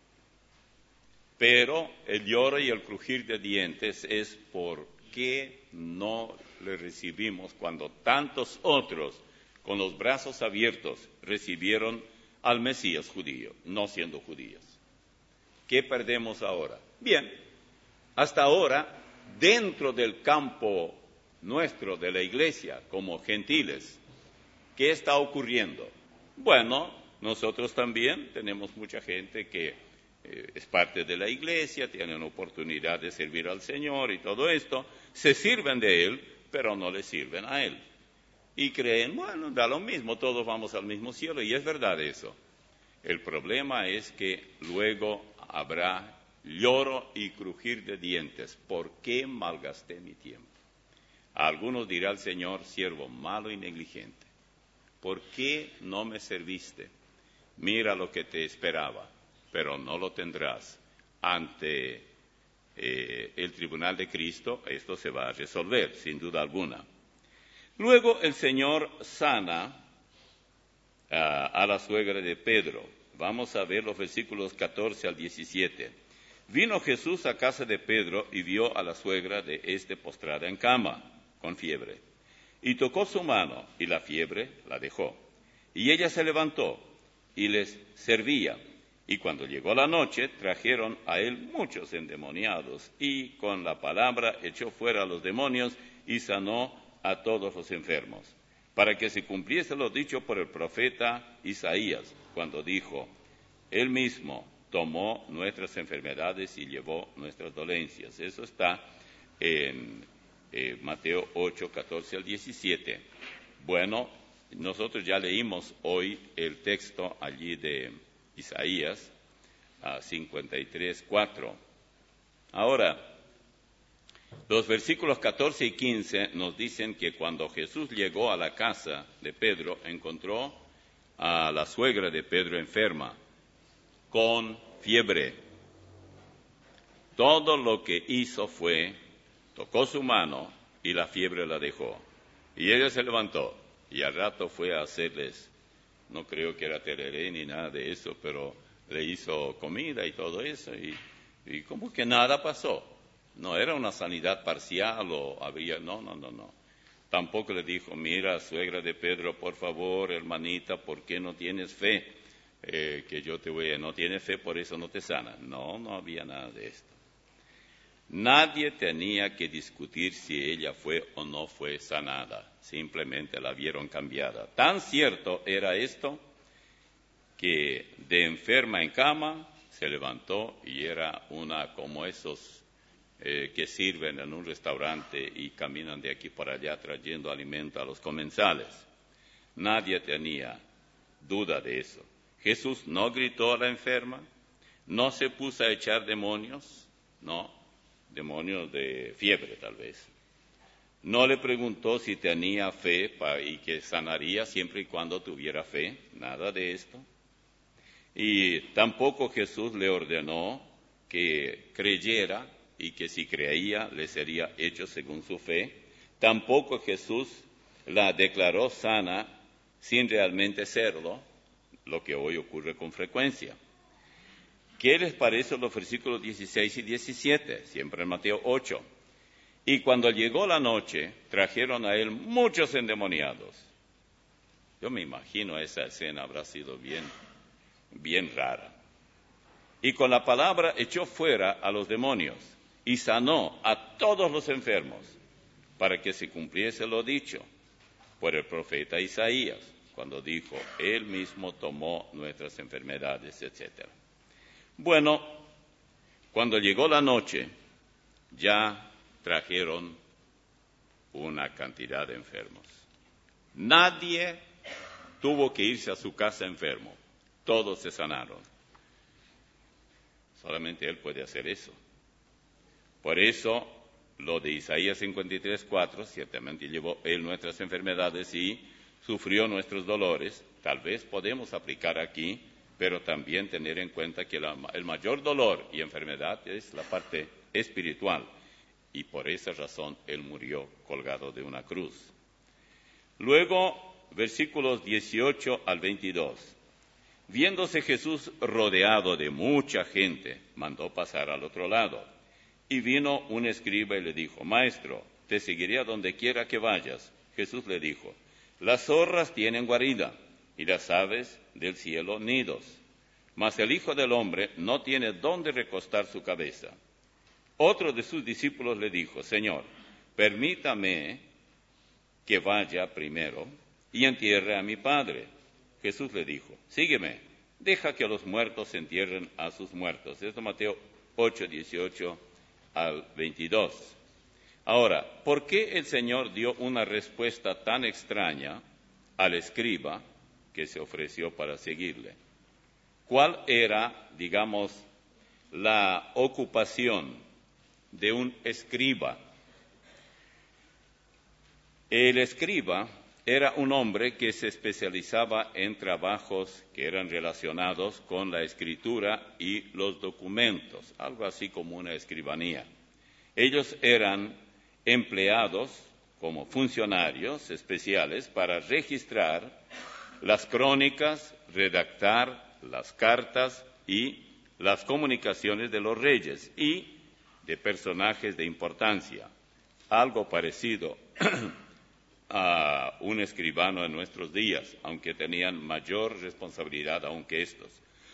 pero el lloro y el crujir de dientes es por qué no le recibimos cuando tantos otros, con los brazos abiertos, recibieron al Mesías judío, no siendo judíos. ¿Qué perdemos ahora? Bien, hasta ahora, dentro del campo nuestro de la iglesia, como gentiles, ¿qué está ocurriendo? Bueno, nosotros también tenemos mucha gente que eh, es parte de la iglesia, tienen oportunidad de servir al Señor y todo esto, se sirven de Él, pero no le sirven a Él. Y creen, bueno, da lo mismo, todos vamos al mismo cielo, y es verdad eso. El problema es que luego habrá lloro y crujir de dientes. ¿Por qué malgasté mi tiempo? A algunos dirá el Señor: siervo malo y negligente, ¿por qué no me serviste? Mira lo que te esperaba, pero no lo tendrás. Ante eh, el tribunal de Cristo esto se va a resolver, sin duda alguna. Luego el Señor sana a, a la suegra de Pedro. Vamos a ver los versículos catorce al diecisiete. Vino Jesús a casa de Pedro y vio a la suegra de éste postrada en cama, con fiebre. Y tocó su mano, y la fiebre la dejó. Y ella se levantó y les servía. Y cuando llegó la noche, trajeron a él muchos endemoniados, y con la palabra echó fuera a los demonios y sanó a todos los enfermos, para que se cumpliese lo dicho por el profeta Isaías, cuando dijo: Él mismo tomó nuestras enfermedades y llevó nuestras dolencias. Eso está en eh, Mateo ocho, catorce al diecisiete. Bueno, nosotros ya leímos hoy el texto allí de Isaías a cincuenta y tres, cuatro. Ahora, los versículos catorce y quince nos dicen que cuando Jesús llegó a la casa de Pedro, encontró a la suegra de Pedro enferma, con fiebre. Todo lo que hizo fue, tocó su mano y la fiebre la dejó. Y ella se levantó y al rato fue a hacerles, no creo que era tereré ni nada de eso, pero le hizo comida y todo eso, y, y como que nada pasó. No era una sanidad parcial o había, no, no, no, no. Tampoco le dijo: mira, suegra de Pedro, por favor, hermanita, ¿por qué no tienes fe? Eh, que yo te voy a, no tienes fe, por eso no te sana. No, no había nada de esto. Nadie tenía que discutir si ella fue o no fue sanada, simplemente la vieron cambiada. Tan cierto era esto que de enferma en cama se levantó y era una como esos eh, que sirven en un restaurante y caminan de aquí para allá trayendo alimento a los comensales. Nadie tenía duda de eso. Jesús no gritó a la enferma, no se puso a echar demonios, no, demonios de fiebre tal vez. No le preguntó si tenía fe pa, y que sanaría siempre y cuando tuviera fe, nada de esto. Y tampoco Jesús le ordenó que creyera y que si creía le sería hecho según su fe. Tampoco Jesús la declaró sana sin realmente serlo, lo que hoy ocurre con frecuencia. ¿Qué les parece los versículos dieciséis y diecisiete? Siempre en Mateo ocho. Y cuando llegó la noche, trajeron a él muchos endemoniados. Yo me imagino esa escena habrá sido bien, bien rara. Y con la palabra echó fuera a los demonios y sanó a todos los enfermos, para que se cumpliese lo dicho por el profeta Isaías, cuando dijo: Él mismo tomó nuestras enfermedades, etcétera. Bueno, cuando llegó la noche, ya trajeron una cantidad de enfermos. Nadie tuvo que irse a su casa enfermo. Todos se sanaron. Solamente Él puede hacer eso. Por eso, lo de Isaías cincuenta y tres, cuatro, ciertamente llevó Él nuestras enfermedades y sufrió nuestros dolores. Tal vez podemos aplicar aquí, pero también tener en cuenta que la, el mayor dolor y enfermedad es la parte espiritual. Y por esa razón Él murió colgado de una cruz. Luego, versículos dieciocho al veintidós. Viéndose Jesús rodeado de mucha gente, mandó pasar al otro lado. Y vino un escriba y le dijo: Maestro, te seguiré a donde quiera que vayas. Jesús le dijo: Las zorras tienen guarida, y las aves del cielo nidos. Mas el Hijo del Hombre no tiene dónde recostar su cabeza. Otro de sus discípulos le dijo: Señor, permítame que vaya primero y entierre a mi Padre. Jesús le dijo: Sígueme, deja que los muertos entierren a sus muertos. Esto es Mateo ocho, dieciocho al veintidós. Ahora, ¿por qué el Señor dio una respuesta tan extraña al escriba que se ofreció para seguirle? ¿Cuál era, digamos, la ocupación de un escriba? El escriba era un hombre que se especializaba en trabajos que eran relacionados con la escritura y los documentos, algo así como una escribanía. Ellos eran empleados como funcionarios especiales para registrar las crónicas, redactar las cartas y las comunicaciones de los reyes y de personajes de importancia, algo parecido a un escribano en nuestros días, aunque tenían mayor responsabilidad aún que estos.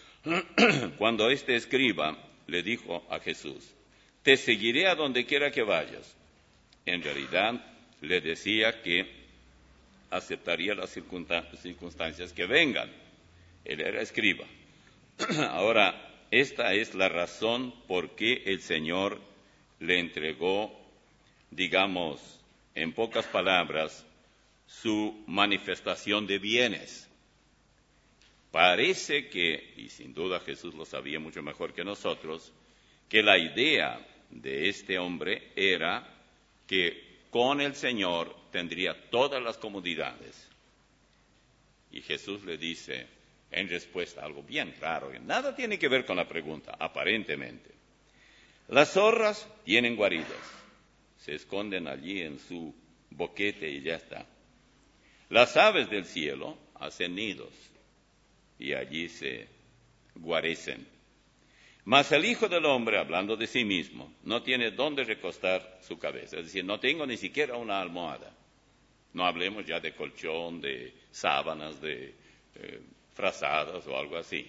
Cuando este escriba le dijo a Jesús, te seguiré a donde quiera que vayas, en realidad le decía que aceptaría las circunstancias que vengan. Él era escriba. Ahora, esta es la razón por qué el Señor le entregó, digamos, en pocas palabras, su manifestación de bienes. Parece que, y sin duda Jesús lo sabía mucho mejor que nosotros, que la idea de este hombre era que con el Señor tendría todas las comodidades. Y Jesús le dice, en respuesta a algo bien raro, que nada tiene que ver con la pregunta, aparentemente. Las zorras tienen guaridas, se esconden allí en su boquete y ya está. Las aves del cielo hacen nidos y allí se guarecen. Mas el Hijo del Hombre, hablando de sí mismo, no tiene dónde recostar su cabeza. Es decir, no tengo ni siquiera una almohada. No hablemos ya de colchón, de sábanas, de eh, frazadas o algo así.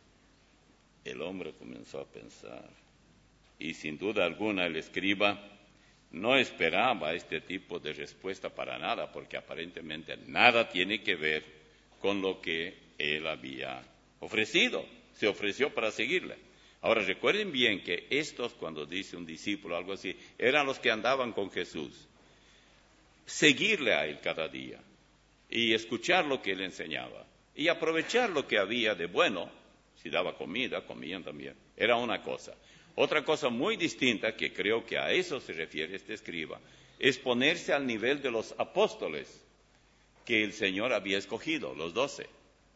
El hombre comenzó a pensar. Y sin duda alguna el escriba no esperaba este tipo de respuesta para nada, porque aparentemente nada tiene que ver con lo que él había ofrecido. Se ofreció para seguirle. Ahora recuerden bien que estos, cuando dice un discípulo o algo así, eran los que andaban con Jesús. Seguirle a él cada día y escuchar lo que él enseñaba y aprovechar lo que había de bueno. Si daba comida, comían también. Era una cosa. Otra cosa muy distinta, que creo que a eso se refiere este escriba, es ponerse al nivel de los apóstoles que el Señor había escogido, los doce,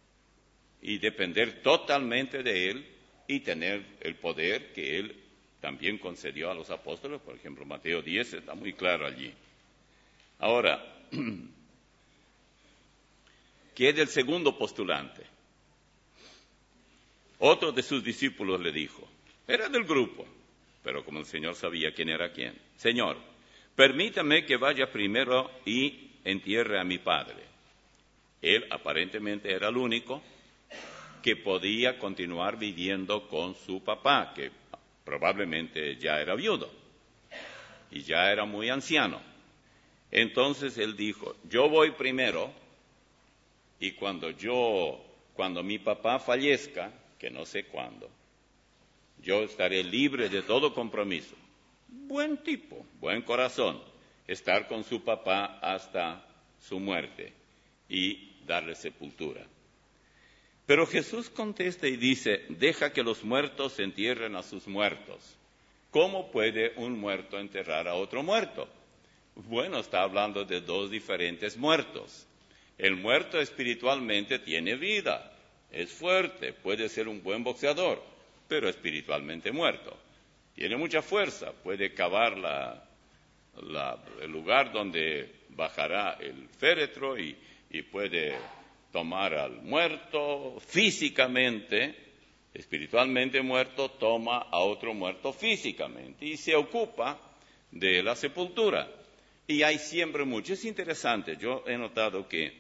y depender totalmente de él y tener el poder que él también concedió a los apóstoles. Por ejemplo, Mateo diez está muy claro allí. Ahora, ¿qué del segundo postulante? Otro de sus discípulos le dijo, era del grupo, pero como el Señor sabía quién era quién, Señor, permítame que vaya primero y entierre a mi padre. Él aparentemente era el único que podía continuar viviendo con su papá, que probablemente ya era viudo y ya era muy anciano. Entonces él dijo, yo voy primero y cuando yo, cuando mi papá fallezca, que no sé cuándo, yo estaré libre de todo compromiso. Buen tipo, buen corazón, estar con su papá hasta su muerte y darle sepultura. Pero Jesús contesta y dice, deja que los muertos entierren a sus muertos. ¿Cómo puede un muerto enterrar a otro muerto? Bueno, está hablando de dos diferentes muertos. El muerto espiritualmente tiene vida, es fuerte, puede ser un buen boxeador, pero espiritualmente muerto. Tiene mucha fuerza, puede cavar la, la, el lugar donde bajará el féretro y, y puede tomar al muerto físicamente, espiritualmente muerto, toma a otro muerto físicamente y se ocupa de la sepultura. Y hay siempre mucho. Es interesante, yo he notado que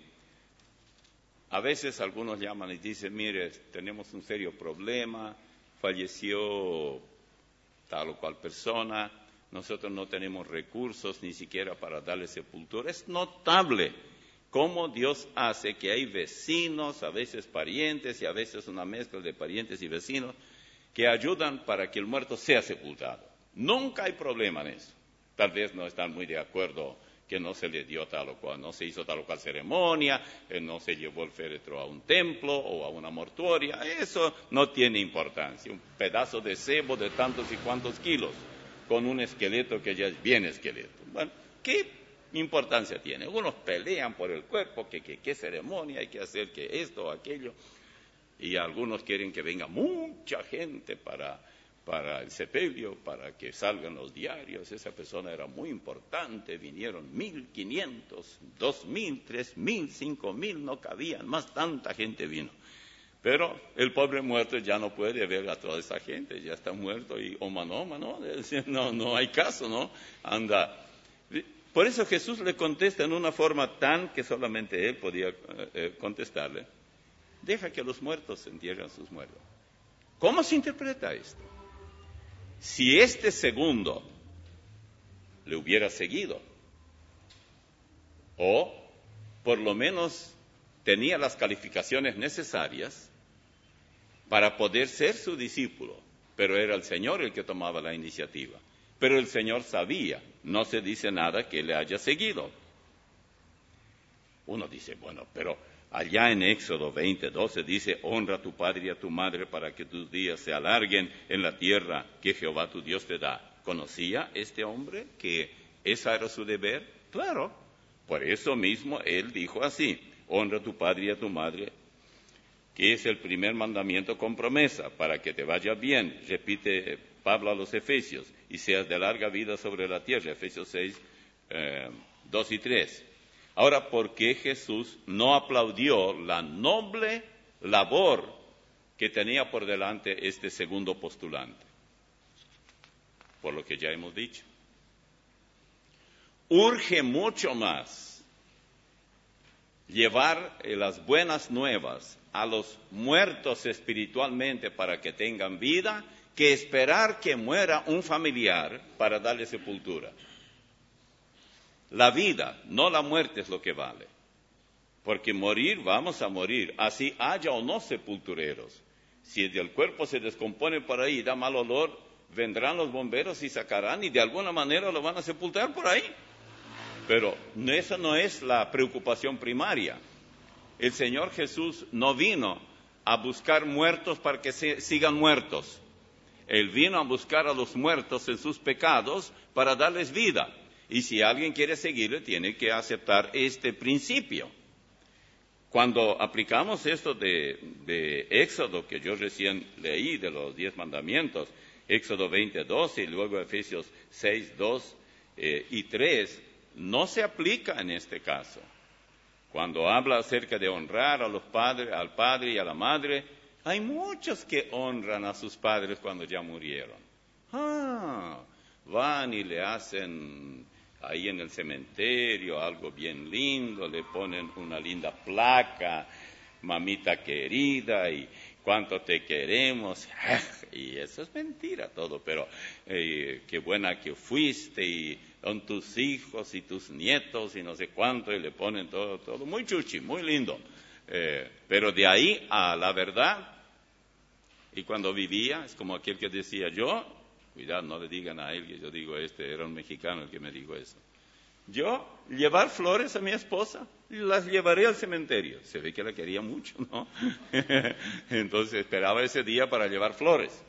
a veces algunos llaman y dicen, mire, tenemos un serio problema, falleció tal o cual persona, nosotros no tenemos recursos ni siquiera para darle sepultura. Es notable cómo Dios hace que hay vecinos, a veces parientes y a veces una mezcla de parientes y vecinos, que ayudan para que el muerto sea sepultado. Nunca hay problema en eso. Tal vez no están muy de acuerdo que no se le dio tal o cual, no se hizo tal o cual ceremonia, eh, no se llevó el féretro a un templo o a una mortuoria. Eso no tiene importancia. Un pedazo de cebo de tantos y cuantos kilos, con un esqueleto que ya es bien esqueleto. Bueno, ¿qué importancia tiene? Algunos pelean por el cuerpo, que qué ceremonia hay que hacer, que esto o aquello, y algunos quieren que venga mucha gente para, para el sepelio, para que salgan los diarios. Esa persona era muy importante, vinieron mil quinientos, dos mil, tres mil, cinco mil, no cabían más, tanta gente vino. Pero el pobre muerto ya no puede ver a toda esa gente, ya está muerto y omanoma, ¿no? No, no hay caso, ¿no? Anda. Por eso Jesús le contesta en una forma tan que solamente él podía eh, contestarle. Deja que los muertos entierren sus muertos. ¿Cómo se interpreta esto? Si este segundo le hubiera seguido, o por lo menos tenía las calificaciones necesarias para poder ser su discípulo, pero era el Señor el que tomaba la iniciativa. Pero el Señor sabía, no se dice nada que le haya seguido. Uno dice, bueno, pero allá en Éxodo veinte, doce dice, honra a tu padre y a tu madre para que tus días se alarguen en la tierra que Jehová tu Dios te da. ¿Conocía este hombre que ese era su deber? Claro. Por eso mismo él dijo así, honra a tu padre y a tu madre, que es el primer mandamiento con promesa, para que te vaya bien, repite Pablo a los Efesios, y seas de larga vida sobre la tierra, Efesios seis, eh, dos y tres. Ahora, ¿por qué Jesús no aplaudió la noble labor que tenía por delante este segundo postulante? Por lo que ya hemos dicho. Urge mucho más llevar las buenas nuevas a los muertos espiritualmente para que tengan vida, que esperar que muera un familiar para darle sepultura. La vida, no la muerte, es lo que vale. Porque morir, vamos a morir, así haya o no sepultureros. Si el cuerpo se descompone por ahí y da mal olor, vendrán los bomberos y sacarán y de alguna manera lo van a sepultar por ahí. Pero esa no es la preocupación primaria. El Señor Jesús no vino a buscar muertos para que se, sigan muertos. Él vino a buscar a los muertos en sus pecados para darles vida. Y si alguien quiere seguirle, tiene que aceptar este principio. Cuando aplicamos esto de, de Éxodo, que yo recién leí, de los diez mandamientos, Éxodo veinte, doce, y luego Efesios seis, dos eh, y tres, no se aplica en este caso. Cuando habla acerca de honrar a los padres, al padre y a la madre, hay muchos que honran a sus padres cuando ya murieron. Ah, van y le hacen ahí en el cementerio algo bien lindo, le ponen una linda placa, mamita querida, y cuánto te queremos, y eso es mentira todo, pero eh, qué buena que fuiste, y son tus hijos y tus nietos, y no sé cuánto, y le ponen todo, todo, muy chuchi, muy lindo, eh, pero de ahí a la verdad, y cuando vivía, es como aquel que decía yo, cuidado, no le digan a él que yo digo este, era un mexicano el que me dijo eso. Yo llevar flores a mi esposa, y las llevaré al cementerio. Se ve que la quería mucho, ¿no? Entonces esperaba ese día para llevar flores.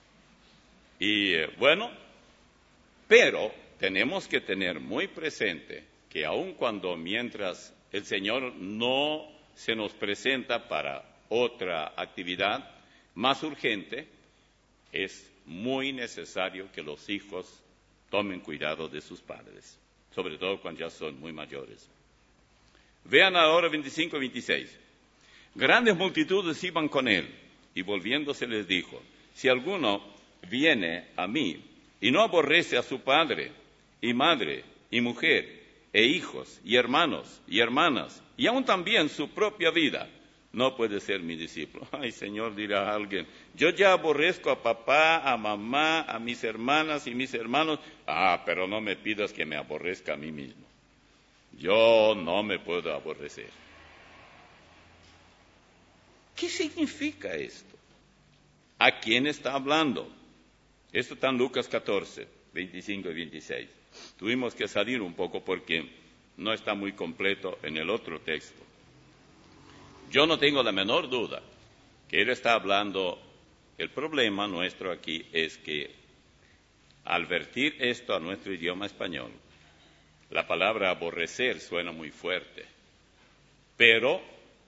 Y eh, bueno, pero tenemos que tener muy presente que aun cuando mientras el Señor no se nos presenta para otra actividad más urgente, es muy necesario que los hijos tomen cuidado de sus padres, sobre todo cuando ya son muy mayores. Vean ahora veinticinco y veintiséis. Grandes multitudes iban con él, y volviéndose les dijo, si alguno viene a mí y no aborrece a su padre y madre y mujer e hijos y hermanos y hermanas, y aún también su propia vida, no puede ser mi discípulo. Ay, Señor, dirá alguien, yo ya aborrezco a papá, a mamá, a mis hermanas y mis hermanos. Ah, pero no me pidas que me aborrezca a mí mismo. Yo no me puedo aborrecer. ¿Qué significa esto? ¿A quién está hablando? Esto está en Lucas catorce, veinticinco y veintiséis. Tuvimos que salir un poco porque no está muy completo en el otro texto. Yo no tengo la menor duda que él está hablando, el problema nuestro aquí es que al vertir esto a nuestro idioma español, la palabra aborrecer suena muy fuerte, pero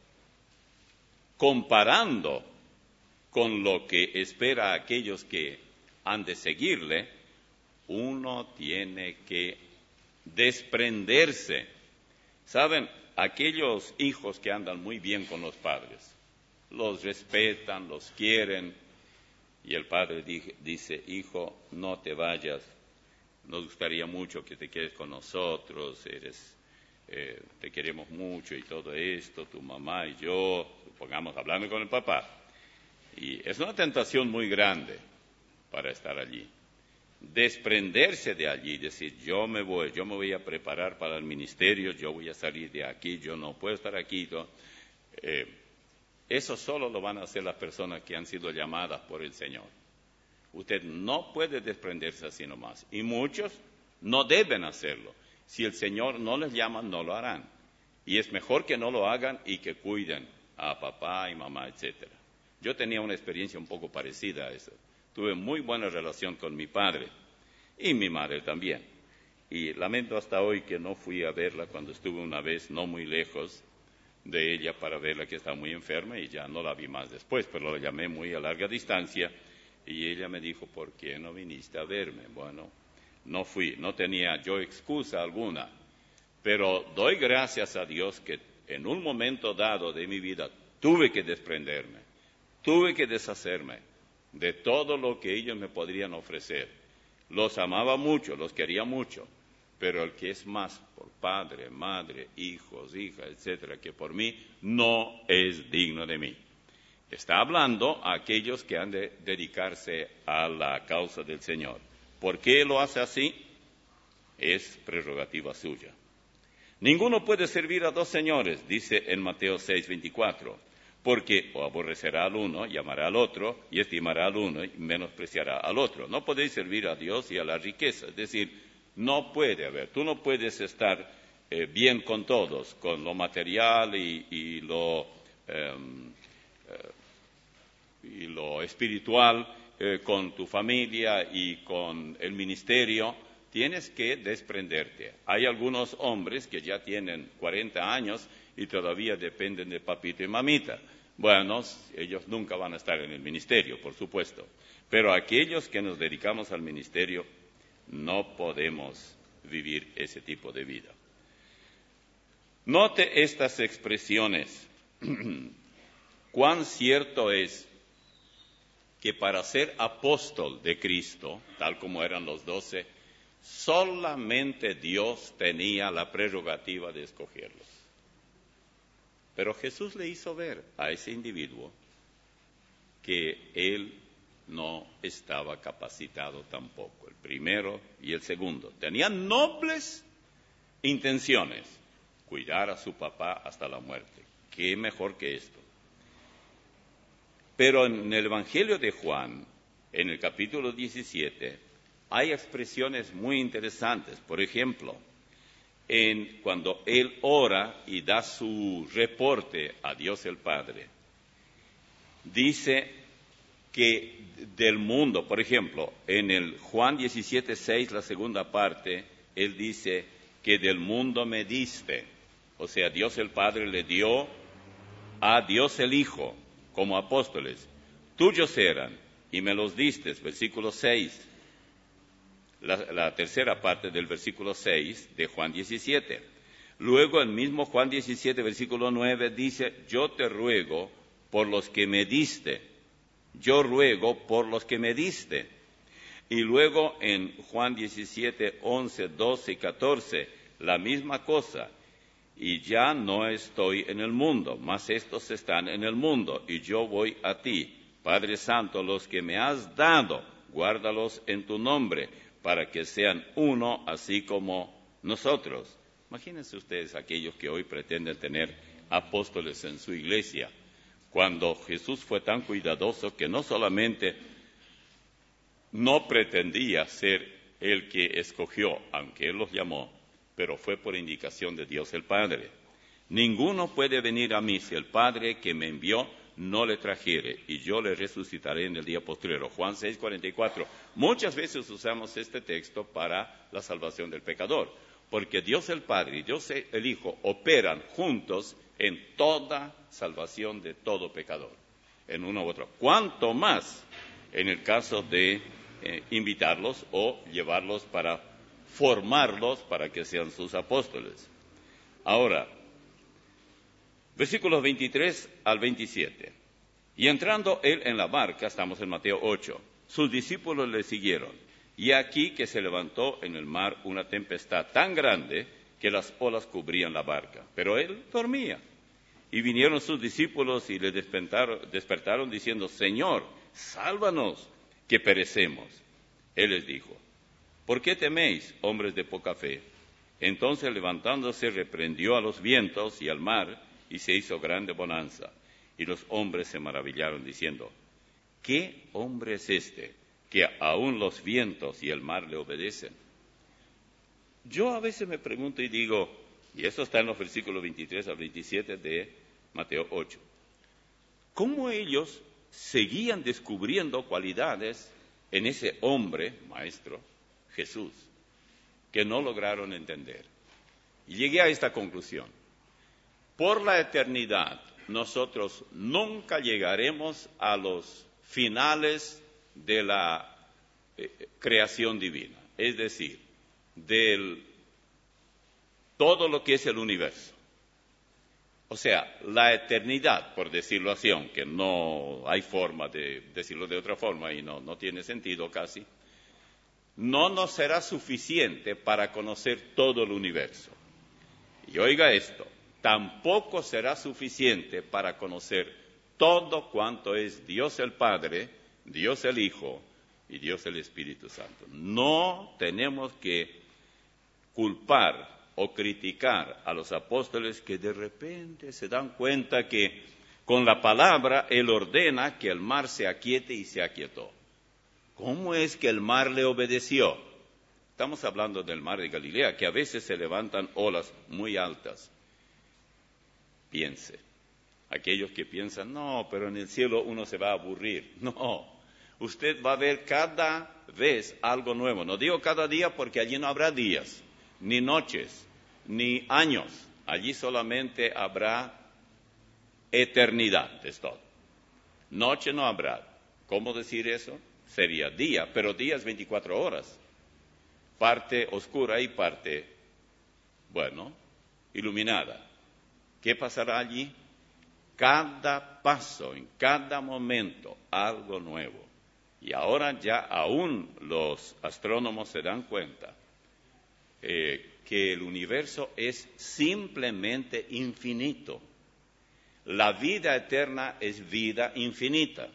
comparando con lo que espera a aquellos que han de seguirle, uno tiene que desprenderse. ¿Saben? Aquellos hijos que andan muy bien con los padres, los respetan, los quieren. Y el padre dije, dice, hijo, no te vayas, nos gustaría mucho que te quedes con nosotros, eres, eh, te queremos mucho y todo esto, tu mamá y yo, supongamos, hablando con el papá. Y es una tentación muy grande para estar allí. Desprenderse de allí, decir, yo me voy, yo me voy a preparar para el ministerio, yo voy a salir de aquí, yo no puedo estar aquí. ¿no? Eh, eso solo lo van a hacer las personas que han sido llamadas por el Señor. Usted no puede desprenderse así nomás, y muchos no deben hacerlo. Si el Señor no les llama, no lo harán. Y es mejor que no lo hagan y que cuiden a papá y mamá, etcétera. Yo tenía una experiencia un poco parecida a eso. Tuve muy buena relación con mi padre y mi madre también. Y lamento hasta hoy que no fui a verla cuando estuve una vez no muy lejos de ella para verla, que estaba muy enferma, y ya no la vi más después, pero la llamé muy a larga distancia y ella me dijo, ¿por qué no viniste a verme? Bueno, no fui, no tenía yo excusa alguna, pero doy gracias a Dios que en un momento dado de mi vida tuve que desprenderme, tuve que deshacerme de todo lo que ellos me podrían ofrecer. Los amaba mucho, los quería mucho, pero el que es más por padre, madre, hijos, hijas, etcétera, que por mí, no es digno de mí. Está hablando a aquellos que han de dedicarse a la causa del Señor. ¿Por qué lo hace así? Es prerrogativa suya. Ninguno puede servir a dos señores, dice en Mateo seis veinticuatro. Porque o aborrecerá al uno y amará al otro, y estimará al uno y menospreciará al otro. No podéis servir a Dios y a la riqueza. Es decir, no puede haber. Tú no puedes estar eh, bien con todos, con lo material y, y, lo, eh, eh, y lo espiritual, eh, con tu familia y con el ministerio. Tienes que desprenderte. Hay algunos hombres que ya tienen cuarenta años y todavía dependen de papito y mamita. Bueno, ellos nunca van a estar en el ministerio, por supuesto. Pero aquellos que nos dedicamos al ministerio, no podemos vivir ese tipo de vida. Note estas expresiones. Cuán cierto es que para ser apóstol de Cristo, tal como eran los doce, solamente Dios tenía la prerrogativa de escogerlos. Pero Jesús le hizo ver a ese individuo que él no estaba capacitado tampoco, el primero y el segundo. Tenían nobles intenciones, cuidar a su papá hasta la muerte. ¿Qué mejor que esto? Pero en el Evangelio de Juan, en el capítulo diecisiete, hay expresiones muy interesantes. Por ejemplo, en, cuando él ora y da su reporte a Dios el Padre, dice que del mundo, por ejemplo, en el Juan diecisiete seis, la segunda parte, él dice que del mundo me diste. O sea, Dios el Padre le dio a Dios el Hijo como apóstoles. Tuyos eran y me los diste, versículo seis. La, la tercera parte del versículo seis de Juan diecisiete. Luego el mismo Juan diecisiete, versículo nueve, dice, yo te ruego por los que me diste, yo ruego por los que me diste. Y luego en Juan diecisiete, once, doce y catorce, la misma cosa, y ya no estoy en el mundo, mas estos están en el mundo, y yo voy a ti. Padre Santo, los que me has dado, guárdalos en tu nombre, para que sean uno, así como nosotros. Imagínense ustedes aquellos que hoy pretenden tener apóstoles en su iglesia, cuando Jesús fue tan cuidadoso que no solamente no pretendía ser el que escogió, aunque Él los llamó, pero fue por indicación de Dios el Padre. Ninguno puede venir a mí si el Padre que me envió no le trajere, y yo le resucitaré en el día postrero. Juan seis cuarenta y cuatro. Muchas veces usamos este texto para la salvación del pecador, porque Dios el Padre y Dios el Hijo operan juntos en toda salvación de todo pecador, en uno u otro. ¿Cuánto más en el caso de eh, invitarlos o llevarlos para formarlos para que sean sus apóstoles? Ahora, versículos veintitrés al veintisiete. Y entrando él en la barca, estamos en Mateo ocho, sus discípulos le siguieron. Y aquí que se levantó en el mar una tempestad tan grande que las olas cubrían la barca. Pero él dormía. Y vinieron sus discípulos y le despertaron, despertaron diciendo, Señor, sálvanos, que perecemos. Él les dijo, ¿por qué teméis, hombres de poca fe? Entonces levantándose reprendió a los vientos y al mar, y se hizo grande bonanza. Y los hombres se maravillaron, diciendo, ¿qué hombre es este, que aun los vientos y el mar le obedecen? Yo a veces me pregunto y digo, y eso está en los versículos veintitrés al veintisiete de Mateo ocho, ¿cómo ellos seguían descubriendo cualidades en ese hombre, maestro, Jesús, que no lograron entender? Y llegué a esta conclusión. Por la eternidad, nosotros nunca llegaremos a los finales de la eh, creación divina, es decir, de todo lo que es el universo. O sea, la eternidad, por decirlo así, aunque no hay forma de decirlo de otra forma y no, no tiene sentido casi, no nos será suficiente para conocer todo el universo. Y oiga esto, tampoco será suficiente para conocer todo cuanto es Dios el Padre, Dios el Hijo y Dios el Espíritu Santo. No tenemos que culpar o criticar a los apóstoles que de repente se dan cuenta que con la palabra Él ordena que el mar se aquiete y se aquietó. ¿Cómo es que el mar le obedeció? Estamos hablando del mar de Galilea, que a veces se levantan olas muy altas. Piense, aquellos que piensan, no, pero en el cielo uno se va a aburrir. No, usted va a ver cada vez algo nuevo. No digo cada día porque allí no habrá días, ni noches, ni años. Allí solamente habrá eternidad, es todo. Noche no habrá. ¿Cómo decir eso? Sería día, pero día es veinticuatro horas. Parte oscura y parte, bueno, iluminada. ¿Qué pasará allí? Cada paso, en cada momento, algo nuevo. Y ahora ya aún los astrónomos se dan cuenta eh, que el universo es simplemente infinito. La vida eterna es vida infinita.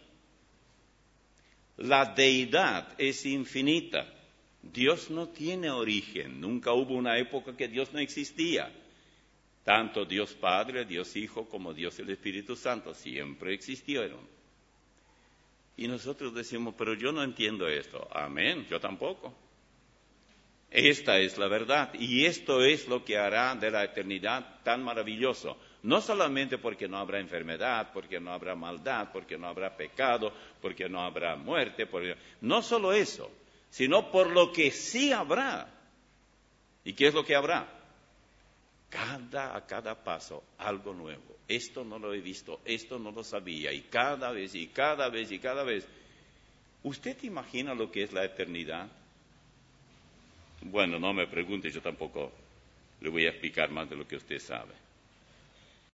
La deidad es infinita. Dios no tiene origen. Nunca hubo una época que Dios no existía. Tanto Dios Padre, Dios Hijo, como Dios el Espíritu Santo siempre existieron. Y nosotros decimos, pero yo no entiendo esto. Amén, yo tampoco. Esta es la verdad y esto es lo que hará de la eternidad tan maravilloso. No solamente porque no habrá enfermedad, porque no habrá maldad, porque no habrá pecado, porque no habrá muerte. Porque... No solo eso, sino por lo que sí habrá. ¿Y qué es lo que habrá? Cada, a cada paso, algo nuevo. Esto no lo he visto, esto no lo sabía. Y cada vez, y cada vez, y cada vez. ¿Usted imagina lo que es la eternidad? Bueno, no me pregunte, yo tampoco le voy a explicar más de lo que usted sabe.